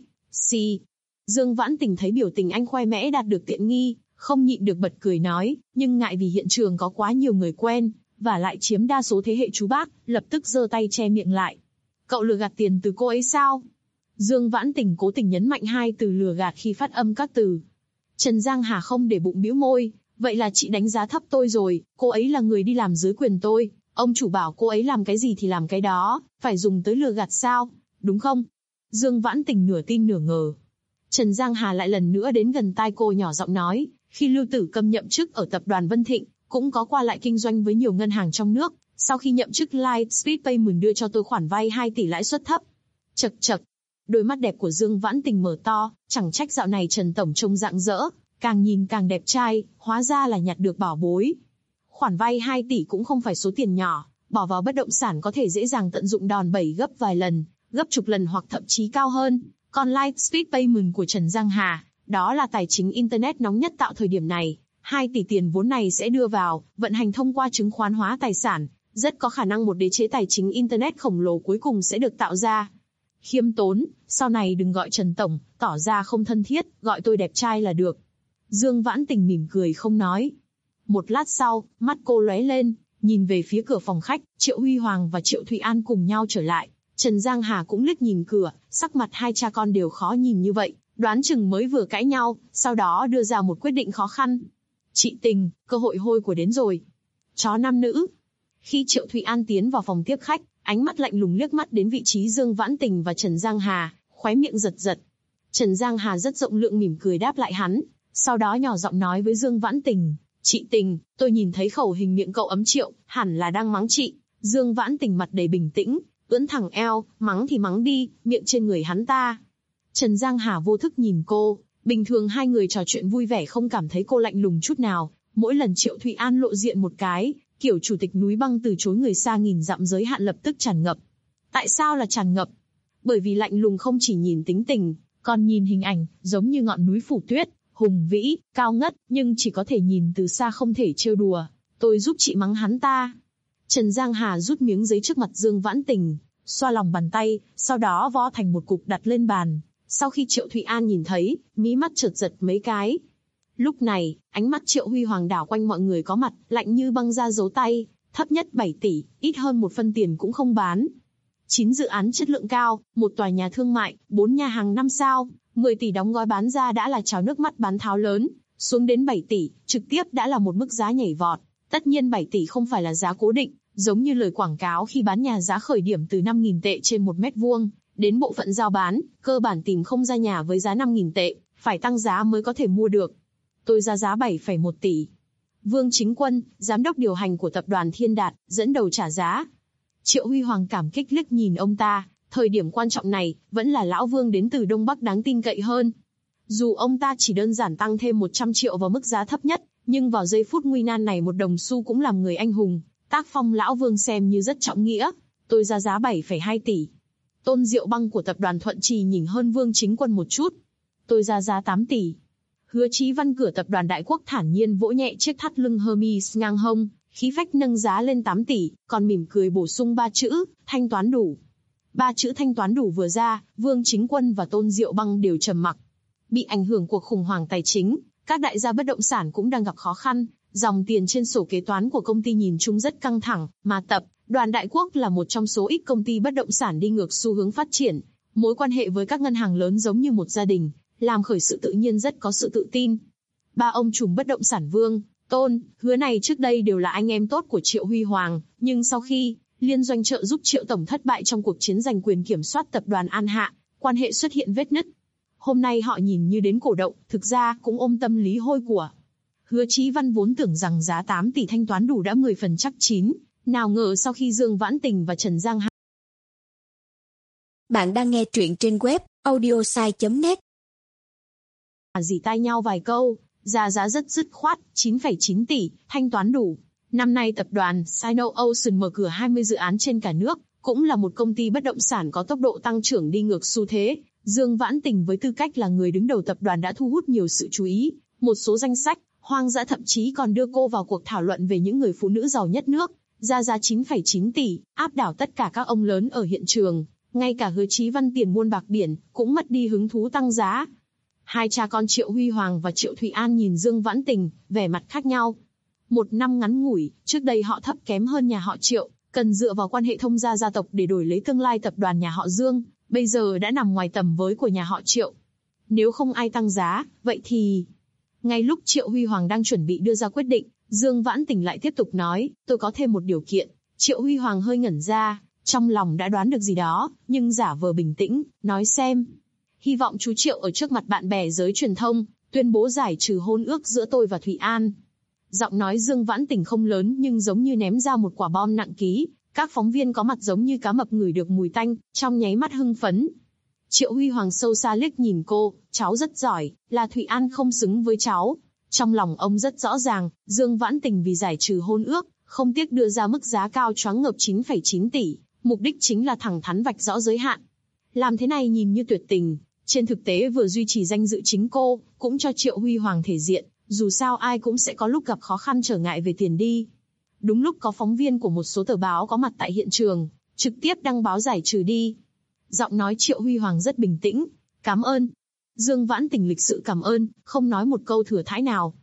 Dương Vãn Tình thấy biểu tình anh khoe mẽ đạt được tiện nghi, không nhịn được bật cười nói, nhưng ngại vì hiện trường có quá nhiều người quen, và lại chiếm đa số thế hệ chú bác, lập tức giơ tay che miệng lại. Cậu lừa gạt tiền từ cô ấy sao? Dương Vãn Tình cố tình nhấn mạnh hai từ lừa gạt khi phát âm các từ. Trần Giang Hà không để bụng bĩu môi, vậy là chị đánh giá thấp tôi rồi, cô ấy là người đi làm dưới quyền tôi, ông chủ bảo cô ấy làm cái gì thì làm cái đó, phải dùng tới lừa gạt sao, đúng không? Dương Vãn Tình nửa tin nửa ngờ. Trần Giang Hà lại lần nữa đến gần tai cô nhỏ giọng nói, khi Lưu Tử Câm nhậm chức ở tập đoàn Vân Thịnh, cũng có qua lại kinh doanh với nhiều ngân hàng trong nước, sau khi nhậm chức Lightspeed Payment đưa cho tôi khoản vay 2 tỷ lãi suất thấp. Chậc. Đôi mắt đẹp của Dương Vãn Tình mở to, chẳng trách dạo này Trần tổng trông rạng rỡ, càng nhìn càng đẹp trai, hóa ra là nhặt được bảo bối. Khoản vay 2 tỷ cũng không phải số tiền nhỏ, bỏ vào bất động sản có thể dễ dàng tận dụng đòn bẩy gấp vài lần, gấp chục lần hoặc thậm chí cao hơn. Còn Lightspeed Payment của Trần Giang Hà, đó là tài chính Internet nóng nhất tạo thời điểm này. 2 tỷ tiền vốn này sẽ đưa vào, vận hành thông qua chứng khoán hóa tài sản, rất có khả năng một đế chế tài chính Internet khổng lồ cuối cùng sẽ được tạo ra. Khiêm tốn, sau này đừng gọi Trần tổng, tỏ ra không thân thiết, gọi tôi đẹp trai là được. Dương Vãn Tình mỉm cười không nói. Một lát sau, mắt cô lóe lên, nhìn về phía cửa phòng khách, Triệu Huy Hoàng và Triệu Thụy An cùng nhau trở lại. Trần Giang Hà cũng liếc nhìn cửa, sắc mặt hai cha con đều khó nhìn như vậy, đoán chừng mới vừa cãi nhau, sau đó đưa ra một quyết định khó khăn. Chị Tình, cơ hội hôi của đến rồi. Chó nam nữ. Khi Triệu Thụy An tiến vào phòng tiếp khách, ánh mắt lạnh lùng liếc mắt đến vị trí Dương Vãn Tình và Trần Giang Hà, khóe miệng giật giật. Trần Giang Hà rất rộng lượng mỉm cười đáp lại hắn, sau đó nhỏ giọng nói với Dương Vãn Tình, chị Tình, tôi nhìn thấy khẩu hình miệng cậu ấm Triệu, hẳn là đang mắng chị. Dương Vãn Tình mặt đầy bình tĩnh, ưỡn thẳng eo, mắng thì mắng đi, miệng trên người hắn ta. Trần Giang Hà vô thức nhìn cô, bình thường hai người trò chuyện vui vẻ không cảm thấy cô lạnh lùng chút nào, mỗi lần Triệu Thụy An lộ diện một cái, kiểu chủ tịch núi băng từ chối người xa nghìn dặm giới hạn lập tức tràn ngập. Tại sao là tràn ngập? Bởi vì lạnh lùng không chỉ nhìn tính tình, còn nhìn hình ảnh, giống như ngọn núi phủ tuyết, hùng vĩ, cao ngất, nhưng chỉ có thể nhìn từ xa không thể trêu đùa. Tôi giúp chị mắng hắn ta. Trần Giang Hà rút miếng giấy trước mặt Dương Vãn Tình, xoa lòng bàn tay, sau đó vo thành một cục đặt lên bàn. Sau khi Triệu Thụy An nhìn thấy, mí mắt chợt giật mấy cái. Lúc này, ánh mắt Triệu Huy Hoàng đảo quanh mọi người có mặt, lạnh như băng ra dấu tay, thấp nhất 7 tỷ, ít hơn một phân tiền cũng không bán. 9 dự án chất lượng cao, một tòa nhà thương mại, 4 nhà hàng 5 sao, 10 tỷ đóng gói bán ra đã là trào nước mắt bán tháo lớn, xuống đến 7 tỷ, trực tiếp đã là một mức giá nhảy vọt. Tất nhiên 7 tỷ không phải là giá cố định, giống như lời quảng cáo khi bán nhà giá khởi điểm từ 5.000 tệ trên 1 mét vuông, đến bộ phận giao bán, cơ bản tìm không ra nhà với giá 5.000 tệ, phải tăng giá mới có thể mua được. Tôi ra giá 7,1 tỷ. Vương Chính Quân, giám đốc điều hành của tập đoàn Thiên Đạt, dẫn đầu trả giá. Triệu Huy Hoàng cảm kích liếc nhìn ông ta, thời điểm quan trọng này, vẫn là lão Vương đến từ Đông Bắc đáng tin cậy hơn. Dù ông ta chỉ đơn giản tăng thêm 100 triệu vào mức giá thấp nhất, nhưng vào giây phút nguy nan này một đồng xu cũng làm người anh hùng, tác phong lão Vương xem như rất trọng nghĩa. Tôi ra giá 7,2 tỷ. Tôn Diệu Băng của tập đoàn Thuận Trì nhỉnh hơn Vương Chính Quân một chút. Tôi ra giá 8 tỷ. Hứa Chí Văn cửa tập đoàn Đại Quốc thản nhiên vỗ nhẹ chiếc thắt lưng Hermes ngang hông, khí phách nâng giá lên 8 tỷ, còn mỉm cười bổ sung 3 chữ, thanh toán đủ. 3 chữ thanh toán đủ vừa ra, Vương Chính Quân và Tôn Diệu Băng đều trầm mặc. Bị ảnh hưởng cuộc khủng hoảng tài chính, các đại gia bất động sản cũng đang gặp khó khăn, dòng tiền trên sổ kế toán của công ty nhìn chung rất căng thẳng, mà tập đoàn Đại Quốc là một trong số ít công ty bất động sản đi ngược xu hướng phát triển, mối quan hệ với các ngân hàng lớn giống như một gia đình, làm khởi sự tự nhiên rất có sự tự tin. Ba ông trùm bất động sản Vương, Tôn, Hứa này trước đây đều là anh em tốt của Triệu Huy Hoàng, nhưng sau khi liên doanh trợ giúp Triệu Tổng thất bại trong cuộc chiến giành quyền kiểm soát tập đoàn An Hạ, quan hệ xuất hiện vết nứt. Hôm nay họ nhìn như đến cổ động, thực ra cũng ôm tâm lý hôi của. Hứa Chí Văn vốn tưởng rằng giá 8 tỷ thanh toán đủ đã 10 phần chắc chín, nào ngờ sau khi Dương Vãn Tình và Trần Giang Hà. Bạn đang nghe truyện trên web audiosai.net. Dì tai nhau vài câu, giá rất dứt khoát, 9,9 tỷ, thanh toán đủ. Năm nay tập đoàn Sino Ocean mở cửa 20 dự án trên cả nước, cũng là một công ty bất động sản có tốc độ tăng trưởng đi ngược xu thế. Dương Vãn Tình với tư cách là người đứng đầu tập đoàn đã thu hút nhiều sự chú ý, một số danh sách, hoang dã thậm chí còn đưa cô vào cuộc thảo luận về những người phụ nữ giàu nhất nước. Giá 9,9 tỷ, áp đảo tất cả các ông lớn ở hiện trường, ngay cả Hứa Chí Văn tiền muôn bạc biển, cũng mất đi hứng thú tăng giá. Hai cha con Triệu Huy Hoàng và Triệu Thụy An nhìn Dương Vãn Tình, vẻ mặt khác nhau. Một năm ngắn ngủi, trước đây họ thấp kém hơn nhà họ Triệu, cần dựa vào quan hệ thông gia gia tộc để đổi lấy tương lai tập đoàn nhà họ Dương, bây giờ đã nằm ngoài tầm với của nhà họ Triệu. Nếu không ai tăng giá, vậy thì... Ngay lúc Triệu Huy Hoàng đang chuẩn bị đưa ra quyết định, Dương Vãn Tình lại tiếp tục nói, tôi có thêm một điều kiện. Triệu Huy Hoàng hơi ngẩn ra, trong lòng đã đoán được gì đó, nhưng giả vờ bình tĩnh, nói xem. Hy vọng chú Triệu ở trước mặt bạn bè giới truyền thông, tuyên bố giải trừ hôn ước giữa tôi và Thụy An. Giọng nói Dương Vãn Tình không lớn nhưng giống như ném ra một quả bom nặng ký, các phóng viên có mặt giống như cá mập ngửi được mùi tanh, trong nháy mắt hưng phấn. Triệu Huy Hoàng sâu xa liếc nhìn cô, cháu rất giỏi, là Thụy An không xứng với cháu. Trong lòng ông rất rõ ràng, Dương Vãn Tình vì giải trừ hôn ước, không tiếc đưa ra mức giá cao choáng ngợp 9,9 tỷ, mục đích chính là thẳng thắn vạch rõ giới hạn. Làm thế này nhìn như tuyệt tình, trên thực tế vừa duy trì danh dự chính cô, cũng cho Triệu Huy Hoàng thể diện, dù sao ai cũng sẽ có lúc gặp khó khăn trở ngại về tiền đi. Đúng lúc có phóng viên của một số tờ báo có mặt tại hiện trường, trực tiếp đăng báo giải trừ đi. Giọng nói Triệu Huy Hoàng rất bình tĩnh, cảm ơn. Dương Vãn Tình lịch sự cảm ơn, không nói một câu thừa thãi nào.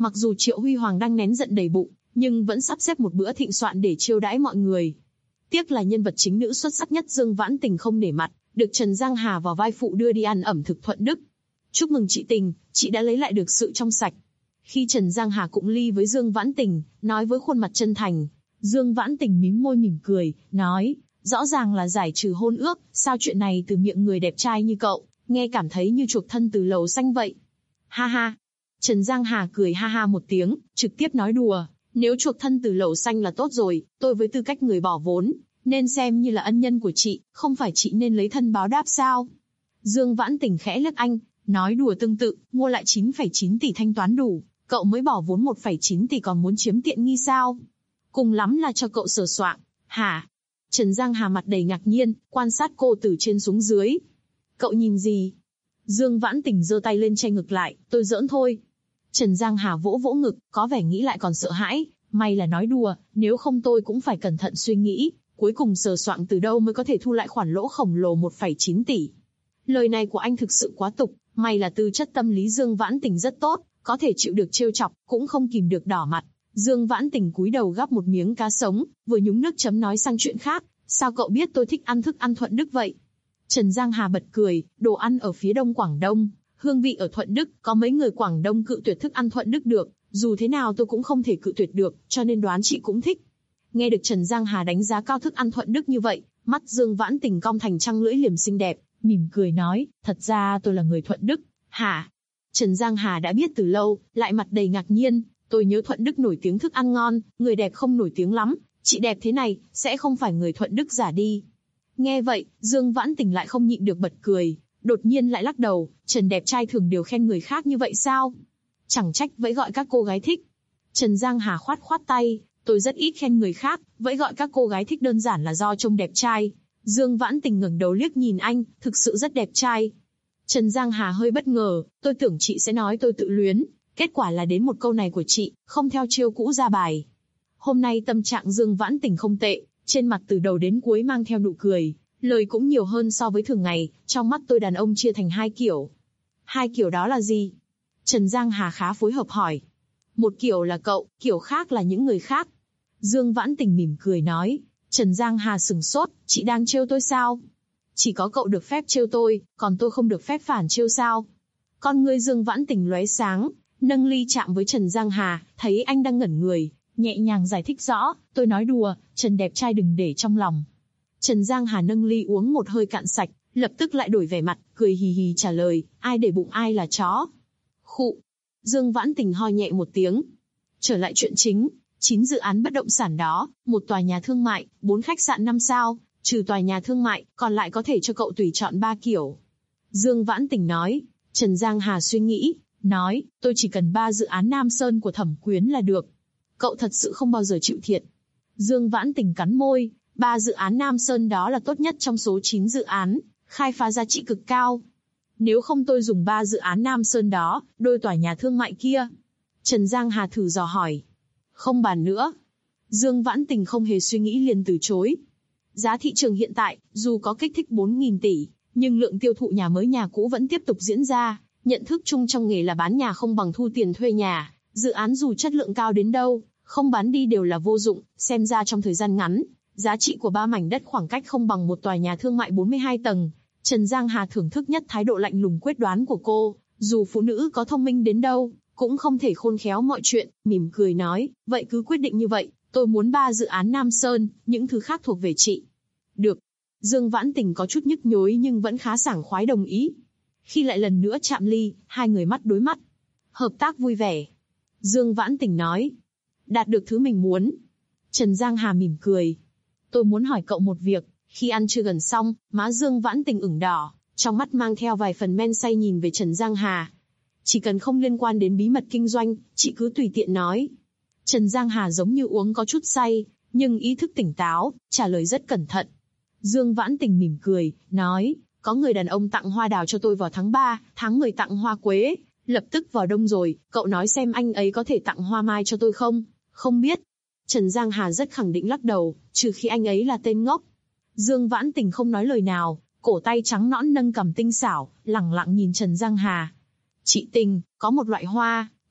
Mặc dù Triệu Huy Hoàng đang nén giận đầy bụng, nhưng vẫn sắp xếp một bữa thịnh soạn để chiêu đãi mọi người. Tiếc là nhân vật chính nữ xuất sắc nhất Dương Vãn Tình không nể mặt, được Trần Giang Hà vào vai phụ đưa đi ăn ẩm thực Thuận Đức. Chúc mừng chị Tình, chị đã lấy lại được sự trong sạch. Khi Trần Giang Hà cụng ly với Dương Vãn Tình, nói với khuôn mặt chân thành, Dương Vãn Tình mím môi mỉm cười, nói, rõ ràng là giải trừ hôn ước, sao chuyện này từ miệng người đẹp trai như cậu, nghe cảm thấy như chuộc thân từ lầu xanh vậy. Ha ha. Trần Giang Hà cười ha ha một tiếng, trực tiếp nói đùa, nếu chuộc thân từ lầu xanh là tốt rồi, tôi với tư cách người bỏ vốn, nên xem như là ân nhân của chị, không phải chị nên lấy thân báo đáp sao? Dương Vãn Tình khẽ liếc anh, nói đùa tương tự, mua lại 9,9 tỷ thanh toán đủ, cậu mới bỏ vốn 1,9 tỷ còn muốn chiếm tiện nghi sao? Cùng lắm là cho cậu sờ soạng, hả? Trần Giang Hà mặt đầy ngạc nhiên, quan sát cô từ trên xuống dưới. Cậu nhìn gì? Dương Vãn Tình giơ tay lên che ngực lại, tôi giỡn thôi. Trần Giang Hà vỗ vỗ ngực, có vẻ nghĩ lại còn sợ hãi, may là nói đùa, nếu không tôi cũng phải cẩn thận suy nghĩ, cuối cùng sờ soạng từ đâu mới có thể thu lại khoản lỗ khổng lồ 1,9 tỷ. Lời này của anh thực sự quá tục, may là tư chất tâm lý Dương Vãn Tình rất tốt, có thể chịu được trêu chọc, cũng không kìm được đỏ mặt. Dương Vãn Tình cúi đầu gắp một miếng cá sống, vừa nhúng nước chấm nói sang chuyện khác, sao cậu biết tôi thích ăn thức ăn Thuận Đức vậy? Trần Giang Hà bật cười, đồ ăn ở phía đông Quảng Đông, hương vị ở Thuận Đức, có mấy người Quảng Đông cự tuyệt thức ăn Thuận Đức được, dù thế nào tôi cũng không thể cự tuyệt được, cho nên đoán chị cũng thích. Nghe được Trần Giang Hà đánh giá cao thức ăn Thuận Đức như vậy, mắt Dương Vãn Tình cong thành trăng lưỡi liềm xinh đẹp, mỉm cười nói, thật ra tôi là người Thuận Đức, hả? Trần Giang Hà đã biết từ lâu, lại mặt đầy ngạc nhiên, tôi nhớ Thuận Đức nổi tiếng thức ăn ngon, người đẹp không nổi tiếng lắm, chị đẹp thế này, sẽ không phải người Thuận Đức giả đi. Nghe vậy, Dương Vãn Tình lại không nhịn được bật cười, đột nhiên lại lắc đầu, Trần đẹp trai thường đều khen người khác như vậy sao? Chẳng trách vậy gọi các cô gái thích. Trần Giang Hà khoát khoát tay, tôi rất ít khen người khác, vậy gọi các cô gái thích đơn giản là do trông đẹp trai. Dương Vãn Tình ngẩng đầu liếc nhìn anh, thực sự rất đẹp trai. Trần Giang Hà hơi bất ngờ, tôi tưởng chị sẽ nói tôi tự luyến, kết quả là đến một câu này của chị, không theo chiêu cũ ra bài. Hôm nay tâm trạng Dương Vãn Tình không tệ, trên mặt từ đầu đến cuối mang theo nụ cười, lời cũng nhiều hơn so với thường ngày, trong mắt tôi đàn ông chia thành hai kiểu. Hai kiểu đó là gì? Trần Giang Hà khá phối hợp hỏi. Một kiểu là cậu, kiểu khác là những người khác. Dương Vãn Tình mỉm cười nói. Trần Giang Hà sửng sốt, chị đang trêu tôi sao? Chỉ có cậu được phép trêu tôi, còn tôi không được phép phản trêu sao? Con ngươi Dương Vãn Tình lóe sáng, nâng ly chạm với Trần Giang Hà, thấy anh đang ngẩn người, nhẹ nhàng giải thích rõ, tôi nói đùa, Trần đẹp trai đừng để trong lòng. Trần Giang Hà nâng ly uống một hơi cạn sạch, lập tức lại đổi vẻ mặt, cười hì hì trả lời, ai để bụng ai là chó. Khụ. Dương Vãn Tình ho nhẹ một tiếng. Trở lại chuyện chính, 9 dự án bất động sản đó, một tòa nhà thương mại, 4 khách sạn 5 sao, trừ tòa nhà thương mại, còn lại có thể cho cậu tùy chọn 3 kiểu. Dương Vãn Tình nói. Trần Giang Hà suy nghĩ, nói, tôi chỉ cần 3 dự án Nam Sơn của Thẩm Quyến là được. Cậu thật sự không bao giờ chịu thiệt. Dương Vãn Tình cắn môi, 3 dự án Nam Sơn đó là tốt nhất trong số 9 dự án, khai phá giá trị cực cao. Nếu không tôi dùng 3 dự án Nam Sơn đó, đôi tòa nhà thương mại kia. Trần Giang Hà thử dò hỏi. Không bàn nữa. Dương Vãn Tình không hề suy nghĩ liền từ chối. Giá thị trường hiện tại, dù có kích thích 4.000 tỷ, nhưng lượng tiêu thụ nhà mới nhà cũ vẫn tiếp tục diễn ra. Nhận thức chung trong nghề là bán nhà không bằng thu tiền thuê nhà. Dự án dù chất lượng cao đến đâu, không bán đi đều là vô dụng. Xem ra trong thời gian ngắn, giá trị của 3 mảnh đất khoảng cách không bằng một tòa nhà thương mại 42 tầng. Trần Giang Hà thưởng thức nhất thái độ lạnh lùng quyết đoán của cô. Dù phụ nữ có thông minh đến đâu, cũng không thể khôn khéo mọi chuyện. Mỉm cười nói, vậy cứ quyết định như vậy. Tôi muốn 3 dự án Nam Sơn, những thứ khác thuộc về chị. Được. Dương Vãn Tình có chút nhức nhối nhưng vẫn khá sảng khoái đồng ý. Khi lại lần nữa chạm ly, hai người mắt đối mắt. Hợp tác vui vẻ. Dương Vãn Tình nói. Đạt được thứ mình muốn. Trần Giang Hà mỉm cười. Tôi muốn hỏi cậu một việc. Khi ăn trưa gần xong, má Dương Vãn Tình ửng đỏ, trong mắt mang theo vài phần men say nhìn về Trần Giang Hà. Chỉ cần không liên quan đến bí mật kinh doanh, chị cứ tùy tiện nói. Trần Giang Hà giống như uống có chút say, nhưng ý thức tỉnh táo, trả lời rất cẩn thận. Dương Vãn Tình mỉm cười, nói, có người đàn ông tặng hoa đào cho tôi vào tháng 3, tháng 10 tặng hoa quế, lập tức vào đông rồi, cậu nói xem anh ấy có thể tặng hoa mai cho tôi không? Không biết. Trần Giang Hà rất khẳng định lắc đầu, trừ khi anh ấy là tên ngốc. Dương Vãn Tình không nói lời nào, cổ tay trắng nõn nâng cằm tinh xảo, lẳng lặng nhìn Trần Giang Hà. Chị Tình, có một loại hoa,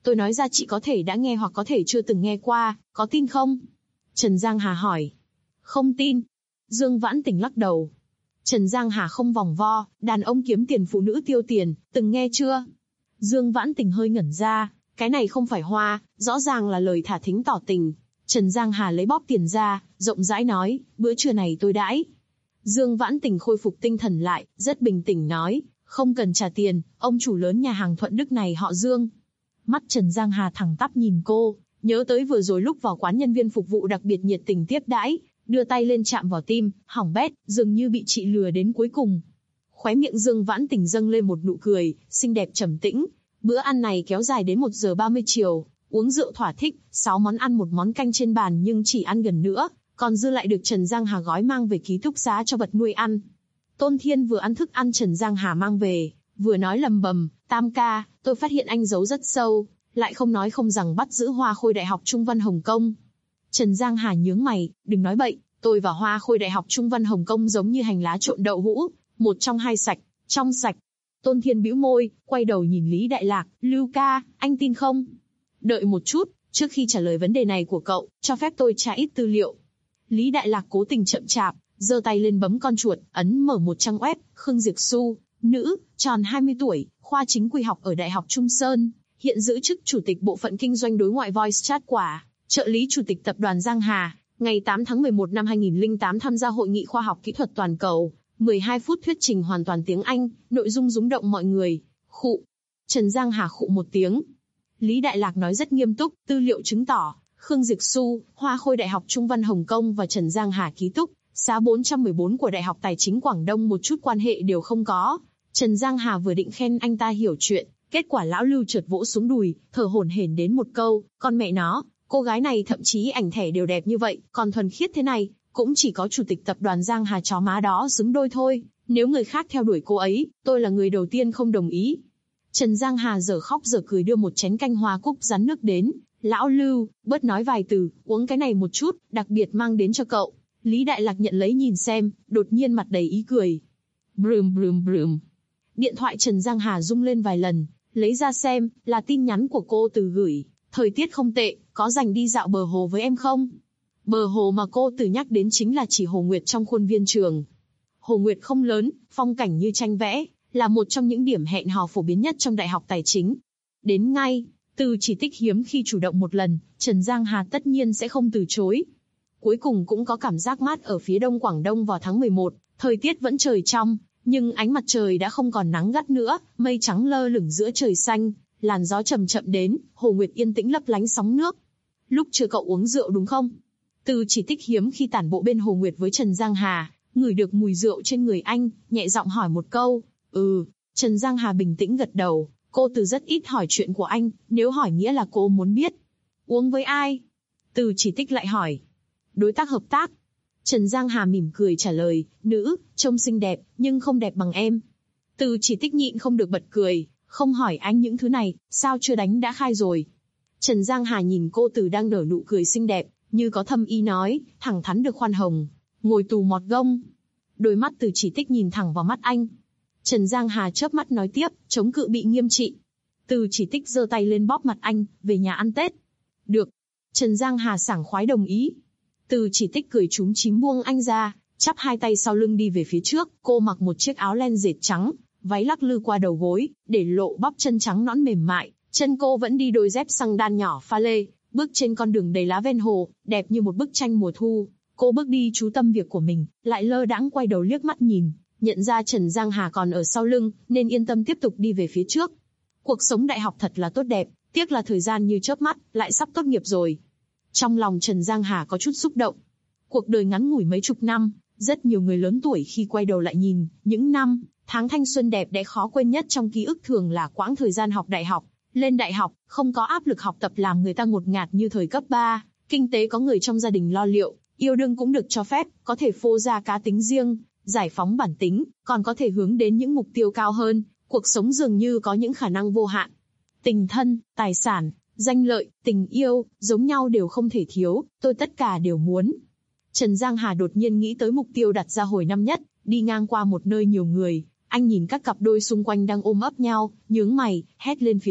Tôi nói ra chị có thể đã nghe hoặc có thể chưa từng nghe qua, có tin không? Trần Giang Hà hỏi. Không tin. Dương Vãn Tình lắc đầu. Trần Giang Hà không vòng vo, đàn ông kiếm tiền phụ nữ tiêu tiền, từng nghe chưa? Dương Vãn Tình hơi ngẩn ra, cái này không phải hoa, rõ ràng là lời thả thính tỏ tình. Trần Giang Hà lấy bóp tiền ra, rộng rãi nói, bữa trưa này tôi đãi. Dương Vãn Tình khôi phục tinh thần lại, rất bình tĩnh nói, không cần trả tiền, ông chủ lớn nhà hàng Thuận Đức này họ Dương. Mắt Trần Giang Hà thẳng tắp nhìn cô, nhớ tới vừa rồi lúc vào quán nhân viên phục vụ đặc biệt nhiệt tình tiếp đãi, đưa tay lên chạm vào tim, hỏng bét, dường như bị chị lừa đến cuối cùng. Khóe miệng Dương Vãn Tình dâng lên một nụ cười, xinh đẹp trầm tĩnh. Bữa ăn này kéo dài đến 1 giờ 30 chiều, uống rượu thỏa thích, 6 món ăn 1 món canh trên bàn nhưng chỉ ăn gần nữa, còn dư lại được Trần Giang Hà gói mang về ký túc xá cho vật nuôi ăn. Tôn Thiên vừa ăn thức ăn Trần Giang Hà mang về, vừa nói lầm bầm, Tam ca, tôi phát hiện anh giấu rất sâu, lại không nói không rằng bắt giữ Hoa Khôi Đại học Trung Văn Hồng Kông. Trần Giang Hà nhướng mày, đừng nói bậy, tôi và Hoa Khôi Đại học Trung Văn Hồng Kông giống như hành lá trộn đậu hũ, một trong hai sạch, trong sạch. Tôn Thiên bĩu môi, quay đầu nhìn Lý Đại Lạc, Lưu ca, anh tin không? Đợi một chút, trước khi trả lời vấn đề này của cậu, cho phép tôi tra ít tư liệu. Lý Đại Lạc cố tình chậm chạp, giơ tay lên bấm con chuột, ấn mở một trang web, Khương Diệp Xu, nữ, tròn 20 tuổi, khoa chính quy học ở Đại học Trung Sơn, hiện giữ chức chủ tịch bộ phận kinh doanh đối ngoại Voice Chat Quả, trợ lý chủ tịch tập đoàn Giang Hà, ngày 8 tháng 11 năm 2008 tham gia hội nghị khoa học kỹ thuật toàn cầu, 12 phút thuyết trình hoàn toàn tiếng Anh, nội dung rung động mọi người. Khụ. Trần Giang Hà khụ một tiếng. Lý Đại Lạc nói rất nghiêm túc, tư liệu chứng tỏ, Khương Diệp Xu, Hoa Khôi Đại học Trung Văn Hồng Kông và Trần Giang Hà ký túc xá 414 của Đại học Tài chính Quảng Đông một chút quan hệ đều không có. Trần Giang Hà vừa định khen anh ta hiểu chuyện, kết quả lão Lưu chợt vỗ xuống đùi, thở hổn hển đến một câu, con mẹ nó, cô gái này thậm chí ảnh thẻ đều đẹp như vậy, còn thuần khiết thế này, cũng chỉ có chủ tịch tập đoàn Giang Hà chó má đó xứng đôi thôi, nếu người khác theo đuổi cô ấy, tôi là người đầu tiên không đồng ý. Trần Giang Hà giờ khóc giờ cười đưa một chén canh hoa cúc rắn nước đến, lão Lưu, bớt nói vài từ, uống cái này một chút, đặc biệt mang đến cho cậu. Lý Đại Lạc nhận lấy nhìn xem, đột nhiên mặt đầy ý cười. Brùm brùm brùm. Điện thoại Trần Giang Hà rung lên vài lần, lấy ra xem, là tin nhắn của cô Từ gửi, thời tiết không tệ, có rảnh đi dạo bờ hồ với em không? Bờ hồ mà cô Từ nhắc đến chính là chỉ Hồ Nguyệt trong khuôn viên trường. Hồ Nguyệt không lớn, phong cảnh như tranh vẽ, là một trong những điểm hẹn hò phổ biến nhất trong Đại học Tài chính. Đến ngay, Từ chỉ tích hiếm khi chủ động một lần, Trần Giang Hà tất nhiên sẽ không từ chối. Cuối cùng cũng có cảm giác mát ở phía đông Quảng Đông vào tháng 11, thời tiết vẫn trời trong, nhưng ánh mặt trời đã không còn nắng gắt nữa, mây trắng lơ lửng giữa trời xanh, làn gió chậm chậm đến, Hồ Nguyệt yên tĩnh lấp lánh sóng nước. Lúc chưa cậu uống rượu đúng không? Từ chỉ tích hiếm khi tản bộ bên Hồ Nguyệt với Trần Giang Hà, ngửi được mùi rượu trên người anh, nhẹ giọng hỏi một câu, Trần Giang Hà bình tĩnh gật đầu, cô Từ rất ít hỏi chuyện của anh, nếu hỏi nghĩa là cô muốn biết. Uống với ai? Từ chỉ tích lại hỏi. Đối tác hợp tác. Trần Giang Hà mỉm cười trả lời, nữ, trông xinh đẹp, nhưng không đẹp bằng em. Từ chỉ tích nhịn không được bật cười, không hỏi anh những thứ này, sao chưa đánh đã khai rồi. Trần Giang Hà nhìn cô Từ đang nở nụ cười xinh đẹp, như có thâm ý nói, thẳng thắn được khoan hồng, ngồi tù mọt gông. Đôi mắt Từ chỉ tích nhìn thẳng vào mắt anh. Trần Giang Hà chớp mắt nói tiếp, chống cự bị nghiêm trị. Từ chỉ tích giơ tay lên bóp mặt anh, về nhà ăn Tết. Được. Trần Giang Hà sảng khoái đồng ý. Từ chỉ tích cười chúm chím buông anh ra, chắp hai tay sau lưng đi về phía trước, cô mặc một chiếc áo len dệt trắng, váy lắc lư qua đầu gối, để lộ bắp chân trắng nõn mềm mại, chân cô vẫn đi đôi dép xăng đan nhỏ pha lê, bước trên con đường đầy lá ven hồ, đẹp như một bức tranh mùa thu. Cô bước đi chú tâm việc của mình, lại lơ đãng quay đầu liếc mắt nhìn, nhận ra Trần Giang Hà còn ở sau lưng, nên yên tâm tiếp tục đi về phía trước. Cuộc sống đại học thật là tốt đẹp, tiếc là thời gian như chớp mắt, lại sắp tốt nghiệp rồi. Trong lòng Trần Giang Hà có chút xúc động. Cuộc đời ngắn ngủi mấy chục năm, rất nhiều người lớn tuổi khi quay đầu lại nhìn, những năm, tháng thanh xuân đẹp đẽ khó quên nhất trong ký ức thường là quãng thời gian học đại học. Lên đại học, không có áp lực học tập làm người ta ngột ngạt như thời cấp 3, kinh tế có người trong gia đình lo liệu, yêu đương cũng được cho phép, có thể phô ra cá tính riêng, giải phóng bản tính, còn có thể hướng đến những mục tiêu cao hơn, cuộc sống dường như có những khả năng vô hạn. Tình thân, tài sản, danh lợi, tình yêu, giống nhau đều không thể thiếu, tôi tất cả đều muốn. Trần Giang Hà đột nhiên nghĩ tới mục tiêu đặt ra hồi năm nhất, đi ngang qua một nơi nhiều người, anh nhìn các cặp đôi xung quanh đang ôm ấp nhau, nhướng mày, hét lên phía trước,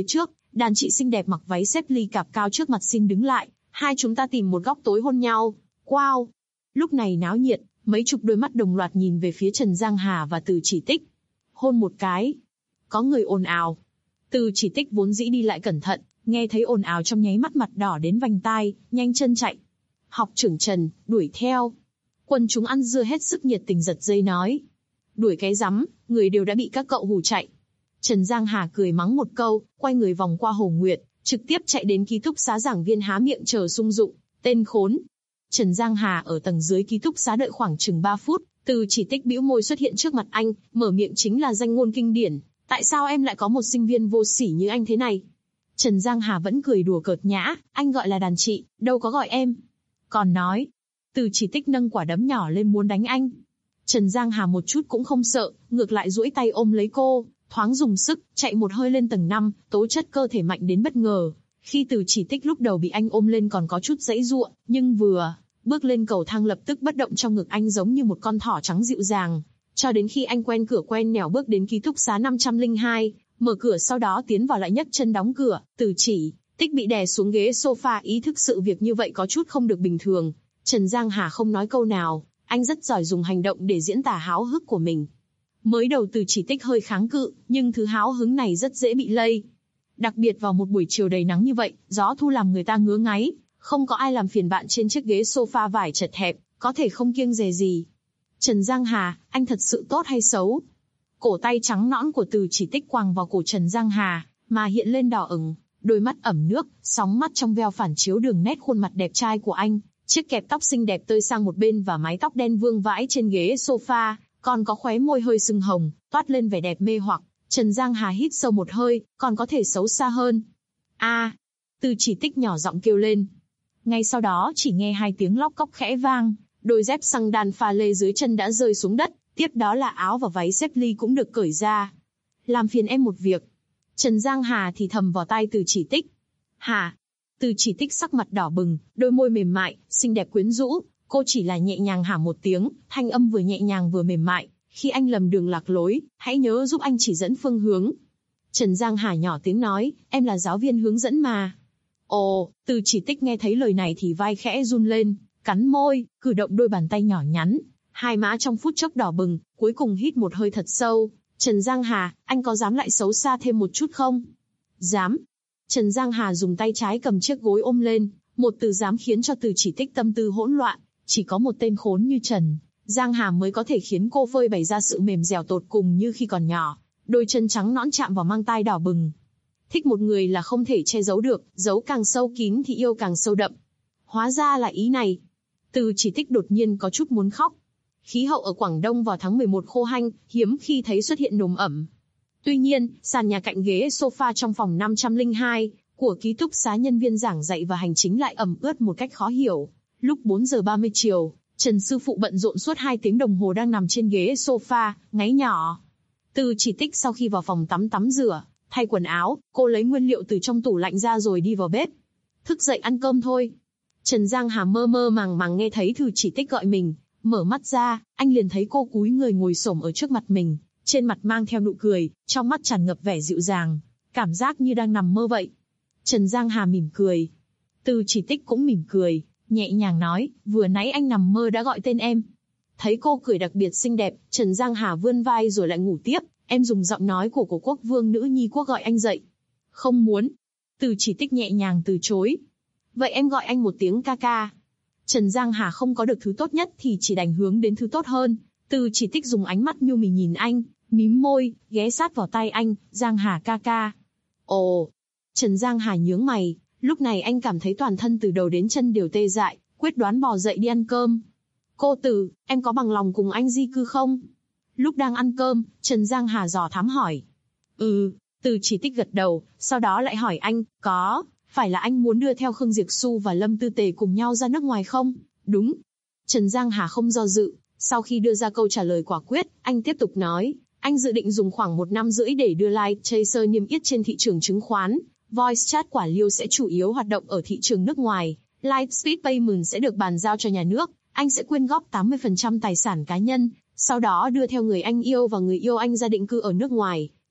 Đàn chị xinh đẹp mặc váy xếp ly cạp cao trước mặt xin đứng lại, hai chúng ta tìm một góc tối hôn nhau. Wow! Lúc này náo nhiệt, mấy chục đôi mắt đồng loạt nhìn về phía Trần Giang Hà và Từ Chỉ Tích. Hôn một cái. Có người ồn ào. Từ Chỉ Tích vốn dĩ đi lại cẩn thận, nghe thấy ồn ào trong nháy mắt mặt đỏ đến vành tai, nhanh chân chạy. Học trưởng Trần, đuổi theo. Quần chúng ăn dưa hết sức nhiệt tình giật dây nói. Đuổi cái rắm, người đều đã bị các cậu hù chạy. Trần Giang Hà cười mắng một câu, quay người vòng qua Hồ Nguyệt, trực tiếp chạy đến ký túc xá giảng viên há miệng chờ sung dụng, tên khốn. Trần Giang Hà ở tầng dưới ký túc xá đợi khoảng chừng 3 phút, Từ Chỉ Tích bĩu môi xuất hiện trước mặt anh, mở miệng chính là danh ngôn kinh điển. Tại sao em lại có một sinh viên vô sỉ như anh thế này? Trần Giang Hà vẫn cười đùa cợt nhã, anh gọi là đàn chị, đâu có gọi em. Còn nói, Từ Chỉ Tích nâng quả đấm nhỏ lên muốn đánh anh. Trần Giang Hà một chút cũng không sợ, ngược lại duỗi tay ôm lấy cô, thoáng dùng sức, chạy một hơi lên tầng 5, tố chất cơ thể mạnh đến bất ngờ. Khi Từ Chỉ Tích lúc đầu bị anh ôm lên còn có chút giãy giụa, nhưng vừa bước lên cầu thang lập tức bất động trong ngực anh giống như một con thỏ trắng dịu dàng. Cho đến khi anh quen cửa quen nẻo bước đến ký túc xá 502, mở cửa sau đó tiến vào lại nhấc chân đóng cửa, Từ Chỉ Tích bị đè xuống ghế sofa ý thức sự việc như vậy có chút không được bình thường. Trần Giang Hà không nói câu nào, anh rất giỏi dùng hành động để diễn tả háo hức của mình. Mới đầu Từ Chỉ Tích hơi kháng cự, nhưng thứ háo hứng này rất dễ bị lây. Đặc biệt vào một buổi chiều đầy nắng như vậy, gió thu làm người ta ngứa ngáy, không có ai làm phiền bạn trên chiếc ghế sofa vải chật hẹp, có thể không kiêng dè gì. Trần Giang Hà, anh thật sự tốt hay xấu? Cổ tay trắng nõn của Từ Chỉ Tích quàng vào cổ Trần Giang Hà, mà hiện lên đỏ ửng, đôi mắt ẩm nước, sóng mắt trong veo phản chiếu đường nét khuôn mặt đẹp trai của anh, chiếc kẹp tóc xinh đẹp tơi sang một bên và mái tóc đen vương vãi trên ghế sofa, còn có khóe môi hơi sưng hồng, toát lên vẻ đẹp mê hoặc. Trần Giang Hà hít sâu một hơi, còn có thể xấu xa hơn. Từ Chỉ Tích nhỏ giọng kêu lên. Ngay sau đó chỉ nghe hai tiếng lóc cóc khẽ vang, đôi dép xăng đan pha lê dưới chân đã rơi xuống đất, tiếp đó là áo và váy xếp ly cũng được cởi ra. Làm phiền em một việc. Trần Giang Hà thì thầm vào tai Từ Chỉ Tích. Hả? Từ Chỉ Tích sắc mặt đỏ bừng, đôi môi mềm mại, xinh đẹp quyến rũ, cô chỉ là nhẹ nhàng hả một tiếng, thanh âm vừa nhẹ nhàng vừa mềm mại. Khi anh lầm đường lạc lối, hãy nhớ giúp anh chỉ dẫn phương hướng. Trần Giang Hà nhỏ tiếng nói, em là giáo viên hướng dẫn mà. Ồ, Từ Chỉ Tích nghe thấy lời này thì vai khẽ run lên, cắn môi, cử động đôi bàn tay nhỏ nhắn. Hai má trong phút chốc đỏ bừng, cuối cùng hít một hơi thật sâu. Trần Giang Hà, anh có dám lại xấu xa thêm một chút không? Dám. Trần Giang Hà dùng tay trái cầm chiếc gối ôm lên, một từ dám khiến cho Từ Chỉ Tích tâm tư hỗn loạn. Chỉ có một tên khốn như Trần Giang Hà mới có thể khiến cô phơi bày ra sự mềm dẻo tột cùng như khi còn nhỏ. Đôi chân trắng nõn chạm vào mang tai đỏ bừng. Thích một người là không thể che giấu được, giấu càng sâu kín thì yêu càng sâu đậm. Hóa ra là ý này. Từ Chỉ Tích đột nhiên có chút muốn khóc. Khí hậu ở Quảng Đông vào tháng 11 khô hanh, hiếm khi thấy xuất hiện nồm ẩm. Tuy nhiên, sàn nhà cạnh ghế sofa trong phòng 502 của ký túc xá nhân viên giảng dạy và hành chính lại ẩm ướt một cách khó hiểu. Lúc 4 giờ 30 chiều, Trần sư phụ bận rộn suốt 2 tiếng đồng hồ đang nằm trên ghế sofa, ngáy nhỏ. Từ Chỉ Tích sau khi vào phòng tắm rửa, thay quần áo, cô lấy nguyên liệu từ trong tủ lạnh ra rồi đi vào bếp. Thức dậy ăn cơm thôi. Trần Giang Hà mơ mơ màng màng nghe thấy Từ Chỉ Tích gọi mình, mở mắt ra, anh liền thấy cô cúi người ngồi xổm ở trước mặt mình, trên mặt mang theo nụ cười, trong mắt tràn ngập vẻ dịu dàng, cảm giác như đang nằm mơ vậy. Trần Giang Hà mỉm cười. Từ Chỉ Tích cũng mỉm cười, nhẹ nhàng nói, vừa nãy anh nằm mơ đã gọi tên em. Thấy cô cười đặc biệt xinh đẹp, Trần Giang Hà vươn vai rồi lại ngủ tiếp, em dùng giọng nói của quốc vương nữ nhi quốc gọi anh dậy. Không muốn. Từ Chỉ Tích nhẹ nhàng từ chối. Vậy em gọi anh một tiếng ca ca. Trần Giang Hà không có được thứ tốt nhất thì chỉ đành hướng đến thứ tốt hơn. Từ Chỉ Tích dùng ánh mắt nhu mì nhìn anh, mím môi, ghé sát vào tay anh, Giang Hà ca ca. Ồ. Trần Giang Hà nhướng mày, lúc này anh cảm thấy toàn thân từ đầu đến chân đều tê dại, quyết đoán bò dậy đi ăn cơm. Cô Từ, em có bằng lòng cùng anh di cư không? Lúc đang ăn cơm, Trần Giang Hà dò thám hỏi. Từ Chỉ Tích gật đầu, sau đó lại hỏi anh, có, phải là anh muốn đưa theo Khương Diệp Xu và Lâm Tư Tề cùng nhau ra nước ngoài không? Đúng. Trần Giang Hà không do dự, sau khi đưa ra câu trả lời quả quyết, anh tiếp tục nói, anh dự định dùng khoảng 1 năm rưỡi để đưa Light Chaser niêm yết trên thị trường chứng khoán. Voice chat quả liêu sẽ chủ yếu hoạt động ở thị trường nước ngoài. Lightspeed Payment sẽ được bàn giao cho nhà nước. Anh sẽ quyên góp 80% tài sản cá nhân, sau đó đưa theo người anh yêu và người yêu anh ra định cư ở nước ngoài.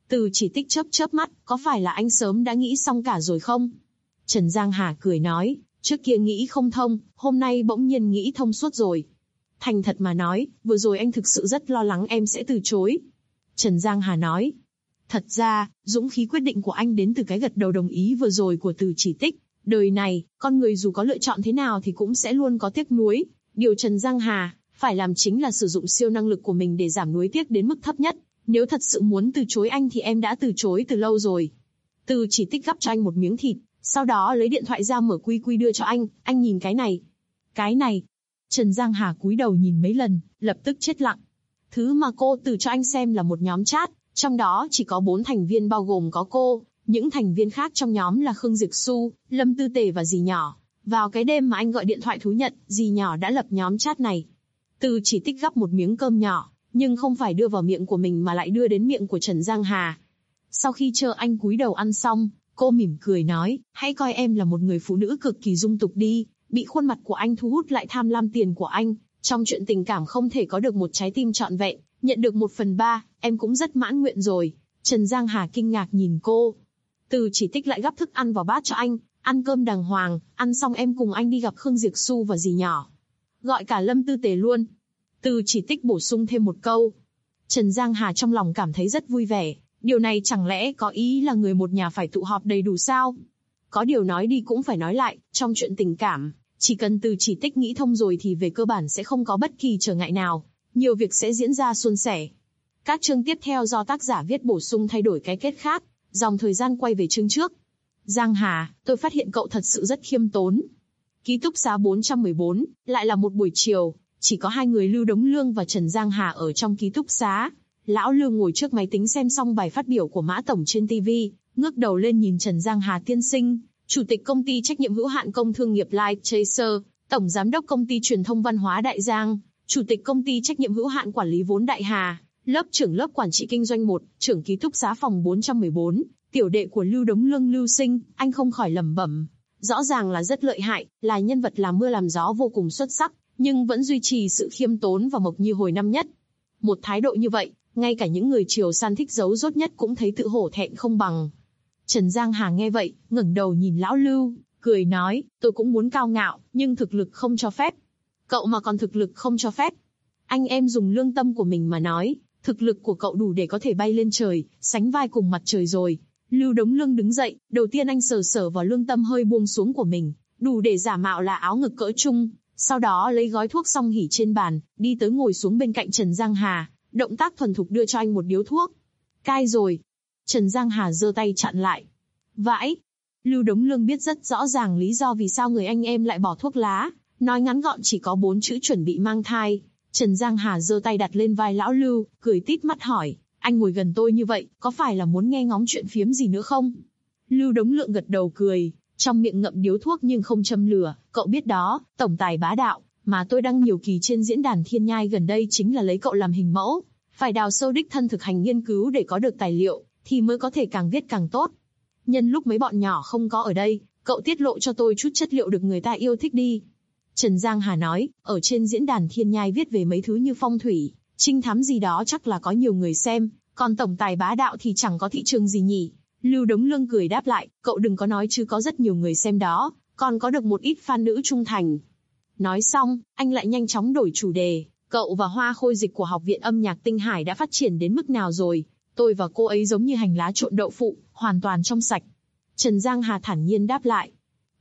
Từ Chỉ Tích chớp chớp mắt, có phải là anh sớm đã nghĩ xong cả rồi không? Trần Giang Hà cười nói, trước kia nghĩ không thông, hôm nay bỗng nhiên nghĩ thông suốt rồi. Thành thật mà nói, vừa rồi anh thực sự rất lo lắng em sẽ từ chối. Trần Giang Hà nói, thật ra, dũng khí quyết định của anh đến từ cái gật đầu đồng ý vừa rồi của Từ Chỉ Tích. Đời này, con người dù có lựa chọn thế nào thì cũng sẽ luôn có tiếc nuối. Điều Trần Giang Hà phải làm chính là sử dụng siêu năng lực của mình để giảm nuối tiếc đến mức thấp nhất. Nếu thật sự muốn từ chối anh thì em đã từ chối từ lâu rồi. Từ Chỉ Tích gắp cho anh một miếng thịt, sau đó lấy điện thoại ra mở quy đưa cho anh nhìn cái này. Cái này. Trần Giang Hà cúi đầu nhìn mấy lần, lập tức chết lặng. Thứ mà cô từ cho anh xem là một nhóm chat, trong đó chỉ có 4 thành viên bao gồm có cô, những thành viên khác trong nhóm là Khương Diệp Xu, Lâm Tư Tề và dì nhỏ. Vào cái đêm mà anh gọi điện thoại thú nhận, dì nhỏ đã lập nhóm chat này. Từ Chỉ Tích gắp một miếng cơm nhỏ, nhưng không phải đưa vào miệng của mình mà lại đưa đến miệng của Trần Giang Hà. Sau khi chờ anh cúi đầu ăn xong, cô mỉm cười nói, hãy coi em là một người phụ nữ cực kỳ dung tục đi, bị khuôn mặt của anh thu hút lại tham lam tiền của anh. Trong chuyện tình cảm không thể có được một trái tim trọn vẹn, nhận được 1/3, em cũng rất mãn nguyện rồi. Trần Giang Hà kinh ngạc nhìn cô. Từ Chỉ Tích lại gắp thức ăn vào bát cho anh, ăn cơm đàng hoàng, ăn xong em cùng anh đi gặp Khương Diệp Xu và dì nhỏ. Gọi cả Lâm Tư Tề luôn. Từ Chỉ Tích bổ sung thêm một câu. Trần Giang Hà trong lòng cảm thấy rất vui vẻ, điều này chẳng lẽ có ý là người một nhà phải tụ họp đầy đủ sao? Có điều nói đi cũng phải nói lại, trong chuyện tình cảm, chỉ cần Từ Chỉ Tích nghĩ thông rồi thì về cơ bản sẽ không có bất kỳ trở ngại nào, nhiều việc sẽ diễn ra suôn sẻ. Các chương tiếp theo do tác giả viết bổ sung thay đổi cái kết khác, dòng thời gian quay về chương trước. Giang Hà, tôi phát hiện cậu thật sự rất khiêm tốn. Ký túc xá 414, lại là một buổi chiều, chỉ có hai người Lưu Đống Lương và Trần Giang Hà ở trong ký túc xá. Lão Lưu ngồi trước máy tính xem xong bài phát biểu của Mã Tổng trên TV, ngước đầu lên nhìn Trần Giang Hà tiên sinh, Chủ tịch công ty trách nhiệm hữu hạn công thương nghiệp Light Chaser, Tổng giám đốc công ty truyền thông văn hóa Đại Giang, Chủ tịch công ty trách nhiệm hữu hạn quản lý vốn Đại Hà, lớp trưởng lớp quản trị kinh doanh 1, trưởng ký túc xá phòng 414, tiểu đệ của Lưu Đống Lương Lưu Sinh, anh không khỏi lẩm bẩm. Rõ ràng là rất lợi hại, là nhân vật làm mưa làm gió vô cùng xuất sắc, nhưng vẫn duy trì sự khiêm tốn và mộc như hồi năm nhất. Một thái độ như vậy, ngay cả những người Triều San thích giấu dốt nhất cũng thấy tự hổ thẹn không bằng. Trần Giang Hà nghe vậy, ngẩng đầu nhìn lão Lưu, cười nói, tôi cũng muốn cao ngạo, nhưng thực lực không cho phép. Cậu mà còn thực lực không cho phép. Anh em dùng lương tâm của mình mà nói, thực lực của cậu đủ để có thể bay lên trời, sánh vai cùng mặt trời rồi. Lưu Đống Lương đứng dậy, đầu tiên anh sờ vào lương tâm hơi buông xuống của mình, đủ để giả mạo là áo ngực cỡ trung, sau đó lấy gói thuốc song hỉ trên bàn, đi tới ngồi xuống bên cạnh Trần Giang Hà, động tác thuần thục đưa cho anh một điếu thuốc. Cai rồi. Trần Giang Hà giơ tay chặn lại. Vãi. Lưu Đống Lương biết rất rõ ràng lý do vì sao người anh em lại bỏ thuốc lá, nói ngắn gọn chỉ có 4 chữ chuẩn bị mang thai. Trần Giang Hà giơ tay đặt lên vai lão Lưu, cười tít mắt hỏi, anh ngồi gần tôi như vậy, có phải là muốn nghe ngóng chuyện phiếm gì nữa không? Lưu Đống Lượng gật đầu cười, trong miệng ngậm điếu thuốc nhưng không châm lửa, cậu biết đó, tổng tài bá đạo, mà tôi đăng nhiều kỳ trên diễn đàn Thiên Nhai gần đây chính là lấy cậu làm hình mẫu, phải đào sâu đích thân thực hành nghiên cứu để có được tài liệu, thì mới có thể càng viết càng tốt. Nhân lúc mấy bọn nhỏ không có ở đây, cậu tiết lộ cho tôi chút chất liệu được người ta yêu thích đi. Trần Giang Hà nói, ở trên diễn đàn Thiên Nhai viết về mấy thứ như phong thủy, trinh thám gì đó chắc là có nhiều người xem, còn tổng tài bá đạo thì chẳng có thị trường gì nhỉ. Lưu Đống Lương cười đáp lại, cậu đừng có nói chứ có rất nhiều người xem đó, còn có được một ít fan nữ trung thành. Nói xong, anh lại nhanh chóng đổi chủ đề, cậu và Hoa Khôi Dịch của Học viện Âm nhạc Tinh Hải đã phát triển đến mức nào rồi? Tôi và cô ấy giống như hành lá trộn đậu phụ, hoàn toàn trong sạch. Trần Giang Hà thản nhiên đáp lại.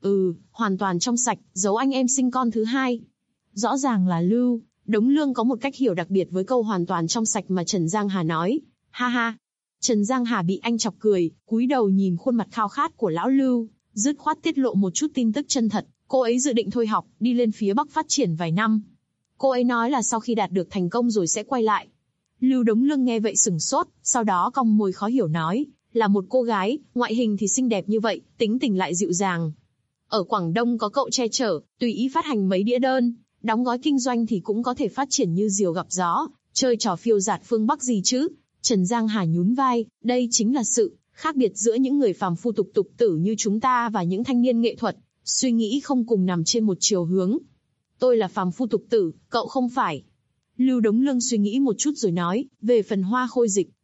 Hoàn toàn trong sạch, giấu anh em sinh con thứ hai. Rõ ràng là Lưu Đống Lương có một cách hiểu đặc biệt với câu hoàn toàn trong sạch mà Trần Giang Hà nói. Ha ha. Trần Giang Hà bị anh chọc cười, cúi đầu nhìn khuôn mặt khao khát của lão Lưu, dứt khoát tiết lộ một chút tin tức chân thật. Cô ấy dự định thôi học, đi lên phía Bắc phát triển vài năm. Cô ấy nói là sau khi đạt được thành công rồi sẽ quay lại. Lưu Đống Lương nghe vậy sửng sốt, sau đó cong môi khó hiểu nói, là một cô gái, ngoại hình thì xinh đẹp như vậy, tính tình lại dịu dàng. Ở Quảng Đông có cậu che chở, tùy ý phát hành mấy đĩa đơn, đóng gói kinh doanh thì cũng có thể phát triển như diều gặp gió, chơi trò phiêu dạt phương Bắc gì chứ. Trần Giang Hà nhún vai, đây chính là sự khác biệt giữa những người phàm phu tục tử như chúng ta và những thanh niên nghệ thuật, suy nghĩ không cùng nằm trên một chiều hướng. Tôi là phàm phu tục tử, cậu không phải. Lưu Đống Lương suy nghĩ một chút rồi nói, về phần Hoa Khôi Dịch,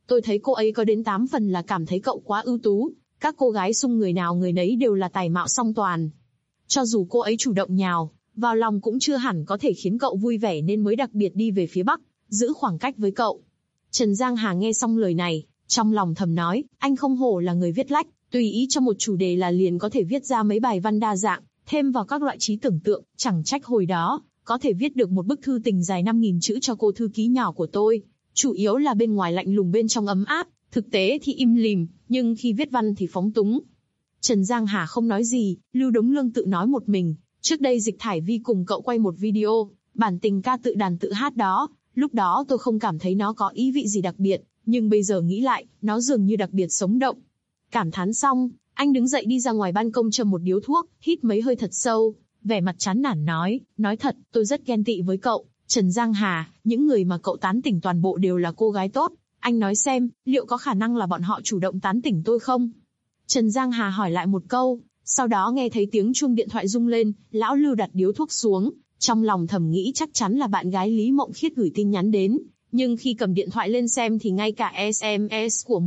Tôi thấy cô ấy có đến 8 phần là cảm thấy cậu quá ưu tú, các cô gái xung người nào người nấy đều là tài mạo song toàn. Cho dù cô ấy chủ động nhào vào lòng cũng chưa hẳn có thể khiến cậu vui vẻ nên mới đặc biệt đi về phía Bắc, giữ khoảng cách với cậu. Trần Giang Hà nghe xong lời này, trong lòng thầm nói, anh không hổ là người viết lách, tùy ý cho một chủ đề là liền có thể viết ra mấy bài văn đa dạng, thêm vào các loại trí tưởng tượng, chẳng trách hồi đó, có thể viết được một bức thư tình dài 5.000 chữ cho cô thư ký nhỏ của tôi. Chủ yếu là bên ngoài lạnh lùng bên trong ấm áp, thực tế thì im lìm, nhưng khi viết văn thì phóng túng. Trần Giang Hà không nói gì, Lưu Đống Lương tự nói một mình, trước đây Dịch Thải Vi cùng cậu quay một video, bản tình ca tự đàn tự hát đó, lúc đó tôi không cảm thấy nó có ý vị gì đặc biệt, nhưng bây giờ nghĩ lại, nó dường như đặc biệt sống động. Cảm thán xong, anh đứng dậy đi ra ngoài ban công châm một điếu thuốc, hít mấy hơi thật sâu, vẻ mặt chán nản nói thật, tôi rất ghen tị với cậu, Trần Giang Hà, những người mà cậu tán tỉnh toàn bộ đều là cô gái tốt, anh nói xem, liệu có khả năng là bọn họ chủ động tán tỉnh tôi không? Trần Giang Hà hỏi lại một câu, sau đó nghe thấy tiếng chuông điện thoại rung lên, lão Lưu đặt điếu thuốc xuống, trong lòng thầm nghĩ chắc chắn là bạn gái Lý Mộng Khiết gửi tin nhắn đến, nhưng khi cầm điện thoại lên xem thì ngay cả SMS của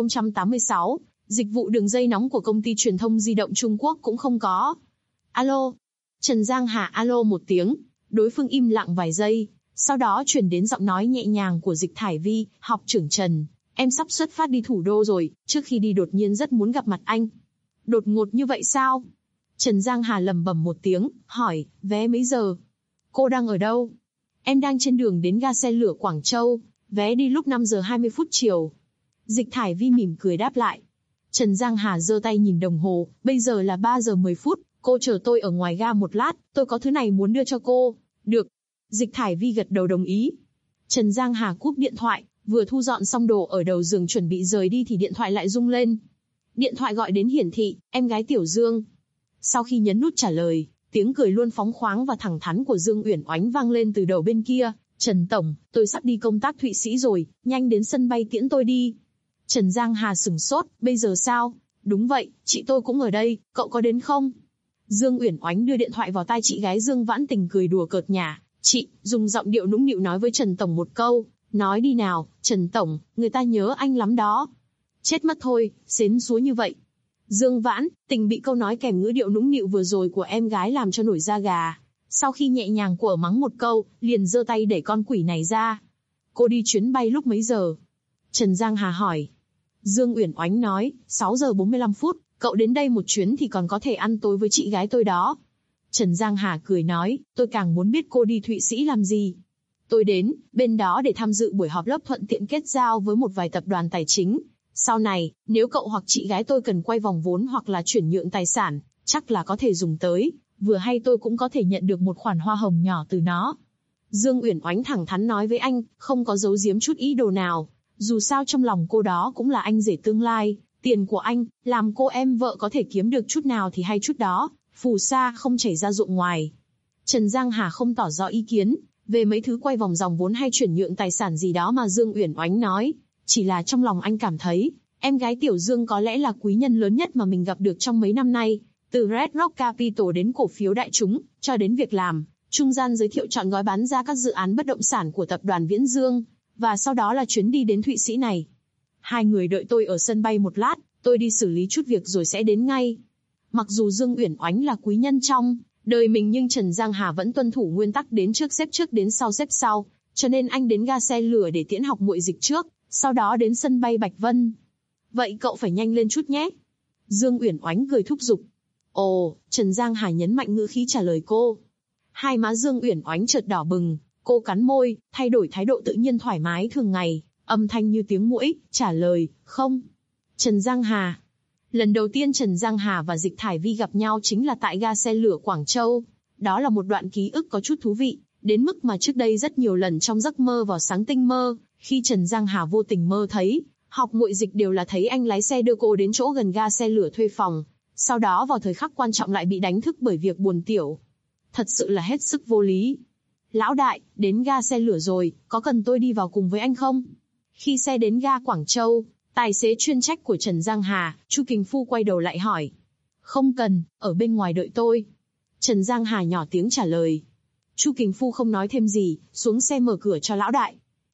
10.086, dịch vụ đường dây nóng của công ty truyền thông di động Trung Quốc cũng không có. Alo. Trần Giang Hà alo một tiếng, đối phương im lặng vài giây, sau đó chuyển đến giọng nói nhẹ nhàng của Dịch Thải Vi, học trưởng Trần, em sắp xuất phát đi thủ đô rồi, trước khi đi đột nhiên rất muốn gặp mặt anh. Đột ngột như vậy sao? Trần Giang Hà lẩm bẩm một tiếng, hỏi, vé mấy giờ? Cô đang ở đâu? Em đang trên đường đến ga xe lửa Quảng Châu, vé đi lúc 5 giờ 20 phút chiều. Dịch Thải Vi mỉm cười đáp lại. Trần Giang Hà giơ tay nhìn đồng hồ, bây giờ là 3 giờ 10 phút, cô chờ tôi ở ngoài ga một lát, tôi có thứ này muốn đưa cho cô. Được. Dịch Thải Vi gật đầu đồng ý. Trần Giang Hà cúp điện thoại, vừa thu dọn xong đồ ở đầu giường chuẩn bị rời đi thì điện thoại lại rung lên. Điện thoại gọi đến hiển thị, em gái Tiểu Dương. Sau khi nhấn nút trả lời, tiếng cười luôn phóng khoáng và thẳng thắn của Dương Uyển Oánh vang lên từ đầu bên kia. Trần Tổng, tôi sắp đi công tác Thụy Sĩ rồi, nhanh đến sân bay tiễn tôi đi. Trần Giang Hà sửng sốt, bây giờ sao? Đúng vậy, chị tôi cũng ở đây, cậu có đến không? Dương Uyển Oánh đưa điện thoại vào tai chị gái Dương Vãn Tình cười đùa cợt nhả. Chị, dùng giọng điệu nũng nịu nói với Trần Tổng một câu, nói đi nào, Trần Tổng, người ta nhớ anh lắm đó. Chết mất thôi, xến xúa như vậy. Dương Vãn Tình bị câu nói kèm ngữ điệu nũng nịu vừa rồi của em gái làm cho nổi da gà. Sau khi nhẹ nhàng quở mắng một câu, liền giơ tay đẩy con quỷ này ra. Cô đi chuyến bay lúc mấy giờ? Trần Giang Hà hỏi. Dương Uyển Oánh nói, 6 giờ 45 phút, cậu đến đây một chuyến thì còn có thể ăn tối với chị gái tôi đó. Trần Giang Hà cười nói, tôi càng muốn biết cô đi Thụy Sĩ làm gì. Tôi đến bên đó để tham dự buổi họp lớp thuận tiện kết giao với một vài tập đoàn tài chính. Sau này, nếu cậu hoặc chị gái tôi cần quay vòng vốn hoặc là chuyển nhượng tài sản, chắc là có thể dùng tới, vừa hay tôi cũng có thể nhận được một khoản hoa hồng nhỏ từ nó. Dương Uyển Oánh thẳng thắn nói với anh, không có giấu giếm chút ý đồ nào. Dù sao trong lòng cô đó cũng là anh rể tương lai, tiền của anh, làm cô em vợ có thể kiếm được chút nào thì hay chút đó, phù sa không chảy ra ruộng ngoài. Trần Giang Hà không tỏ rõ ý kiến về mấy thứ quay vòng dòng vốn hay chuyển nhượng tài sản gì đó mà Dương Uyển Oánh nói, chỉ là trong lòng anh cảm thấy, em gái Tiểu Dương có lẽ là quý nhân lớn nhất mà mình gặp được trong mấy năm nay, từ Red Rock Capital đến cổ phiếu đại chúng, cho đến việc làm, trung gian giới thiệu chọn gói bán ra các dự án bất động sản của tập đoàn Viễn Dương, và sau đó là chuyến đi đến Thụy Sĩ này. Hai người đợi tôi ở sân bay một lát, tôi đi xử lý chút việc rồi sẽ đến ngay. Mặc dù Dương Uyển Oánh là quý nhân trong đời mình nhưng Trần Giang Hà vẫn tuân thủ nguyên tắc đến trước đến sau xếp sau, cho nên anh đến ga xe lửa để tiễn học muội Dịch trước, sau đó đến sân bay Bạch Vân. Vậy cậu phải nhanh lên chút nhé. Dương Uyển Oánh cười thúc giục. Ồ, Trần Giang Hà nhấn mạnh ngữ khí trả lời cô. Hai má Dương Uyển Oánh chợt đỏ bừng, cô cắn môi, thay đổi thái độ tự nhiên thoải mái thường ngày, âm thanh như tiếng muỗi, trả lời, không. Trần Giang Hà. Lần đầu tiên Trần Giang Hà và Dịch Thải Vi gặp nhau chính là tại ga xe lửa Quảng Châu. Đó là một đoạn ký ức có chút thú vị, đến mức mà trước đây rất nhiều lần trong giấc mơ vào sáng tinh mơ, khi Trần Giang Hà vô tình mơ thấy, học muội Dịch đều là thấy anh lái xe đưa cô đến chỗ gần ga xe lửa thuê phòng, sau đó vào thời khắc quan trọng lại bị đánh thức bởi việc buồn tiểu. Thật sự là hết sức vô lý. Lão đại, đến ga xe lửa rồi, có cần tôi đi vào cùng với anh không? Khi xe đến ga Quảng Châu, tài xế chuyên trách của Trần Giang Hà, Chu Kình Phu quay đầu lại hỏi. Không cần, ở bên ngoài đợi tôi. Trần Giang Hà nhỏ tiếng trả lời. Chu Kình Phu không nói thêm gì, xuống xe mở cửa cho lão đại.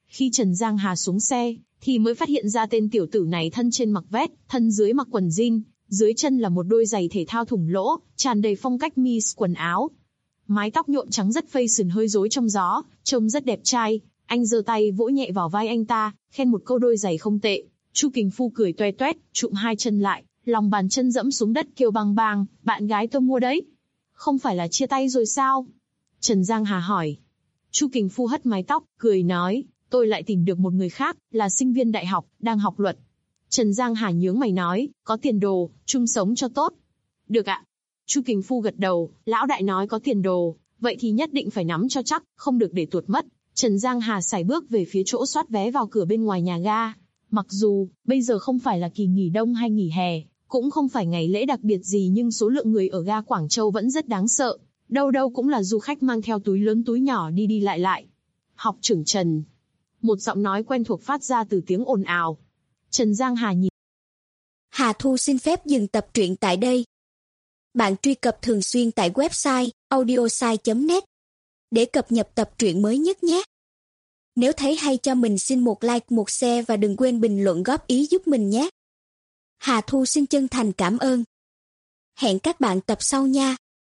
Khi Trần Giang Hà xuống xe, thì mới phát hiện ra tên tiểu tử này thân trên mặc vest, thân dưới mặc quần jean, dưới chân là một đôi giày thể thao thủng lỗ, tràn đầy phong cách Miss quần áo. Mái tóc nhuộm trắng rất fashion hơi rối trong gió, trông rất đẹp trai. Anh giơ tay vỗ nhẹ vào vai anh ta, khen một câu đôi giày không tệ. Chu Kình Phu cười toe toét, chụm hai chân lại, lòng bàn chân dẫm xuống đất kêu bang bang, bạn gái tôi mua đấy. Không phải là chia tay rồi sao? Trần Giang Hà hỏi. Chu Kình Phu hất mái tóc, cười nói, tôi lại tìm được một người khác, là sinh viên đại học, đang học luật. Trần Giang Hà nhướng mày nói, có tiền đồ, chung sống cho tốt. Được ạ. Chu Kình Phu gật đầu, lão đại nói có tiền đồ, vậy thì nhất định phải nắm cho chắc, không được để tuột mất. Trần Giang Hà sải bước về phía chỗ soát vé vào cửa bên ngoài nhà ga. Mặc dù, bây giờ không phải là kỳ nghỉ đông hay nghỉ hè, cũng không phải ngày lễ đặc biệt gì nhưng số lượng người ở ga Quảng Châu vẫn rất đáng sợ. Đâu đâu cũng là du khách mang theo túi lớn túi nhỏ đi đi lại lại. Học trưởng Trần. Một giọng nói quen thuộc phát ra từ tiếng ồn ào. Trần Giang Hà nhìn. Hà Thu xin phép dừng tập truyện tại đây. Bạn truy cập thường xuyên tại website audiosai.net để cập nhật tập truyện mới nhất nhé. Nếu thấy hay cho mình xin một like, một share và đừng quên bình luận góp ý giúp mình nhé. Hà Thu xin chân thành cảm ơn. Hẹn các bạn tập sau nha.